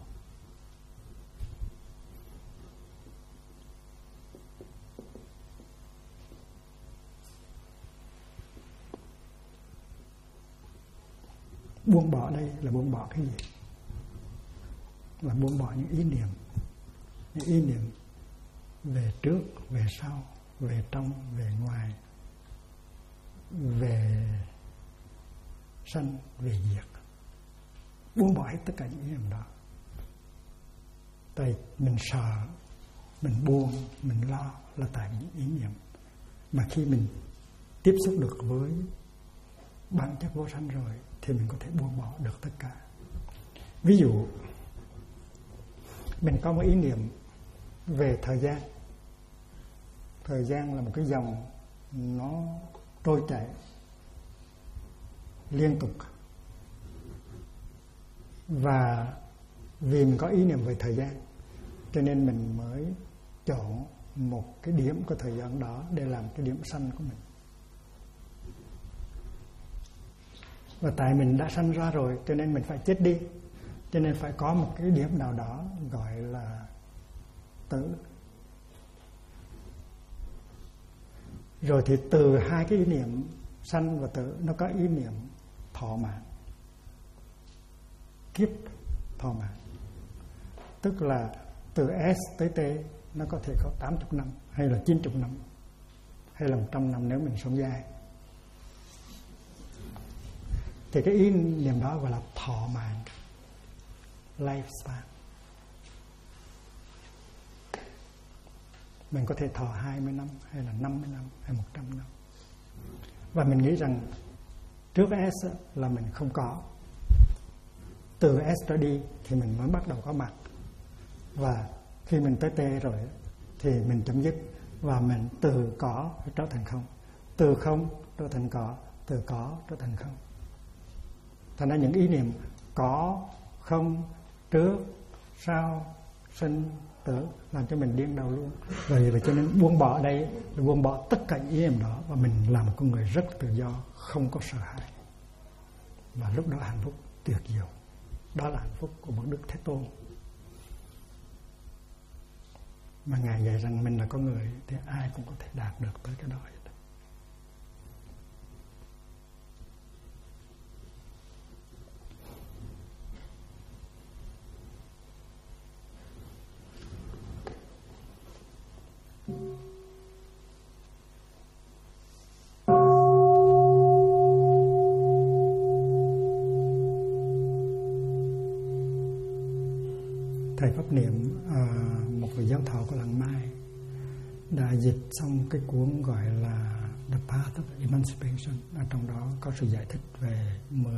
Buông bỏ đây là buông bỏ cái gì? Là buông bỏ những ý niệm những ý niệm về trước, về sau, về trong, về ngoài, về sanh, về diệt. Buông bỏ hết tất cả những ý niệm đó. Tại mình sợ, mình buông, mình lo là tại những ý niệm. Mà khi mình tiếp xúc được với bản chất vô sanh rồi thì mình có thể buông bỏ được tất cả. Ví dụ mình có một ý niệm về thời gian. Thời gian là một cái dòng nó trôi chảy liên tục. Và vì mình có ý niệm về thời gian cho nên mình mới chọn một cái điểm của thời gian đó để làm cái điểm sanh của mình. Và tại mình đã sanh ra rồi cho nên mình phải chết đi, cho nên phải có một cái điểm nào đó gọi là tử. Rồi thì từ hai cái ý niệm sanh và tử nó có ý niệm thọ mạng, kiếp thọ mạng. Tức là từ S tới T nó có thể có 80 năm hay là 90 năm hay là 100 năm nếu mình sống dài. Thì cái ý niệm đó gọi là thọ mạng, lifespan. Mình có thể thọ 20 năm hay là 50 năm hay 100 năm. Và mình nghĩ rằng trước S là mình không có. Từ S trở đi thì mình mới bắt đầu có mặt. Và khi mình tới T rồi thì mình chấm dứt. Và mình từ có trở thành không, từ không trở thành có, từ có trở thành không. Thành ra những ý niệm có, không, trước, sau, sinh, tử làm cho mình điên đầu luôn. Vậy cho nên buông bỏ đây là buông bỏ tất cả những ý niệm đó. Và mình là một con người rất tự do, không có sợ hãi. Và lúc đó hạnh phúc tuyệt diệu. Đó là hạnh phúc của một Đức Thế Tôn. Mà Ngài dạy rằng mình là con người thì ai cũng có thể đạt được tới cái đó. Thầy Pháp Niệm, một vị giáo thọ của làng Mai, đã dịch xong cái cuốn gọi là The Path of Emancipation. Ở trong đó có sự giải thích về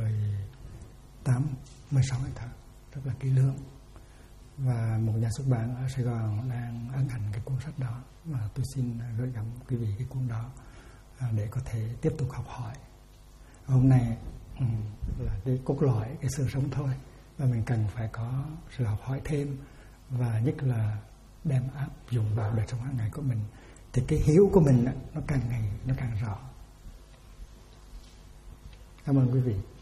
16 hơi thở rất là kỹ lưỡng. Và một nhà xuất bản ở Sài Gòn đang ấn hành cái cuốn sách đó. Và tôi xin gửi gắm quý vị cái cuốn đó để có thể tiếp tục học hỏi. Hôm nay là cái cốt lõi, cái sự sống thôi. Và mình cần phải có sự học hỏi thêm. Và nhất là đem áp dụng vào đời sống hàng ngày của mình. Thì cái hiểu của mình nó càng ngày nó càng rõ. Cảm ơn quý vị.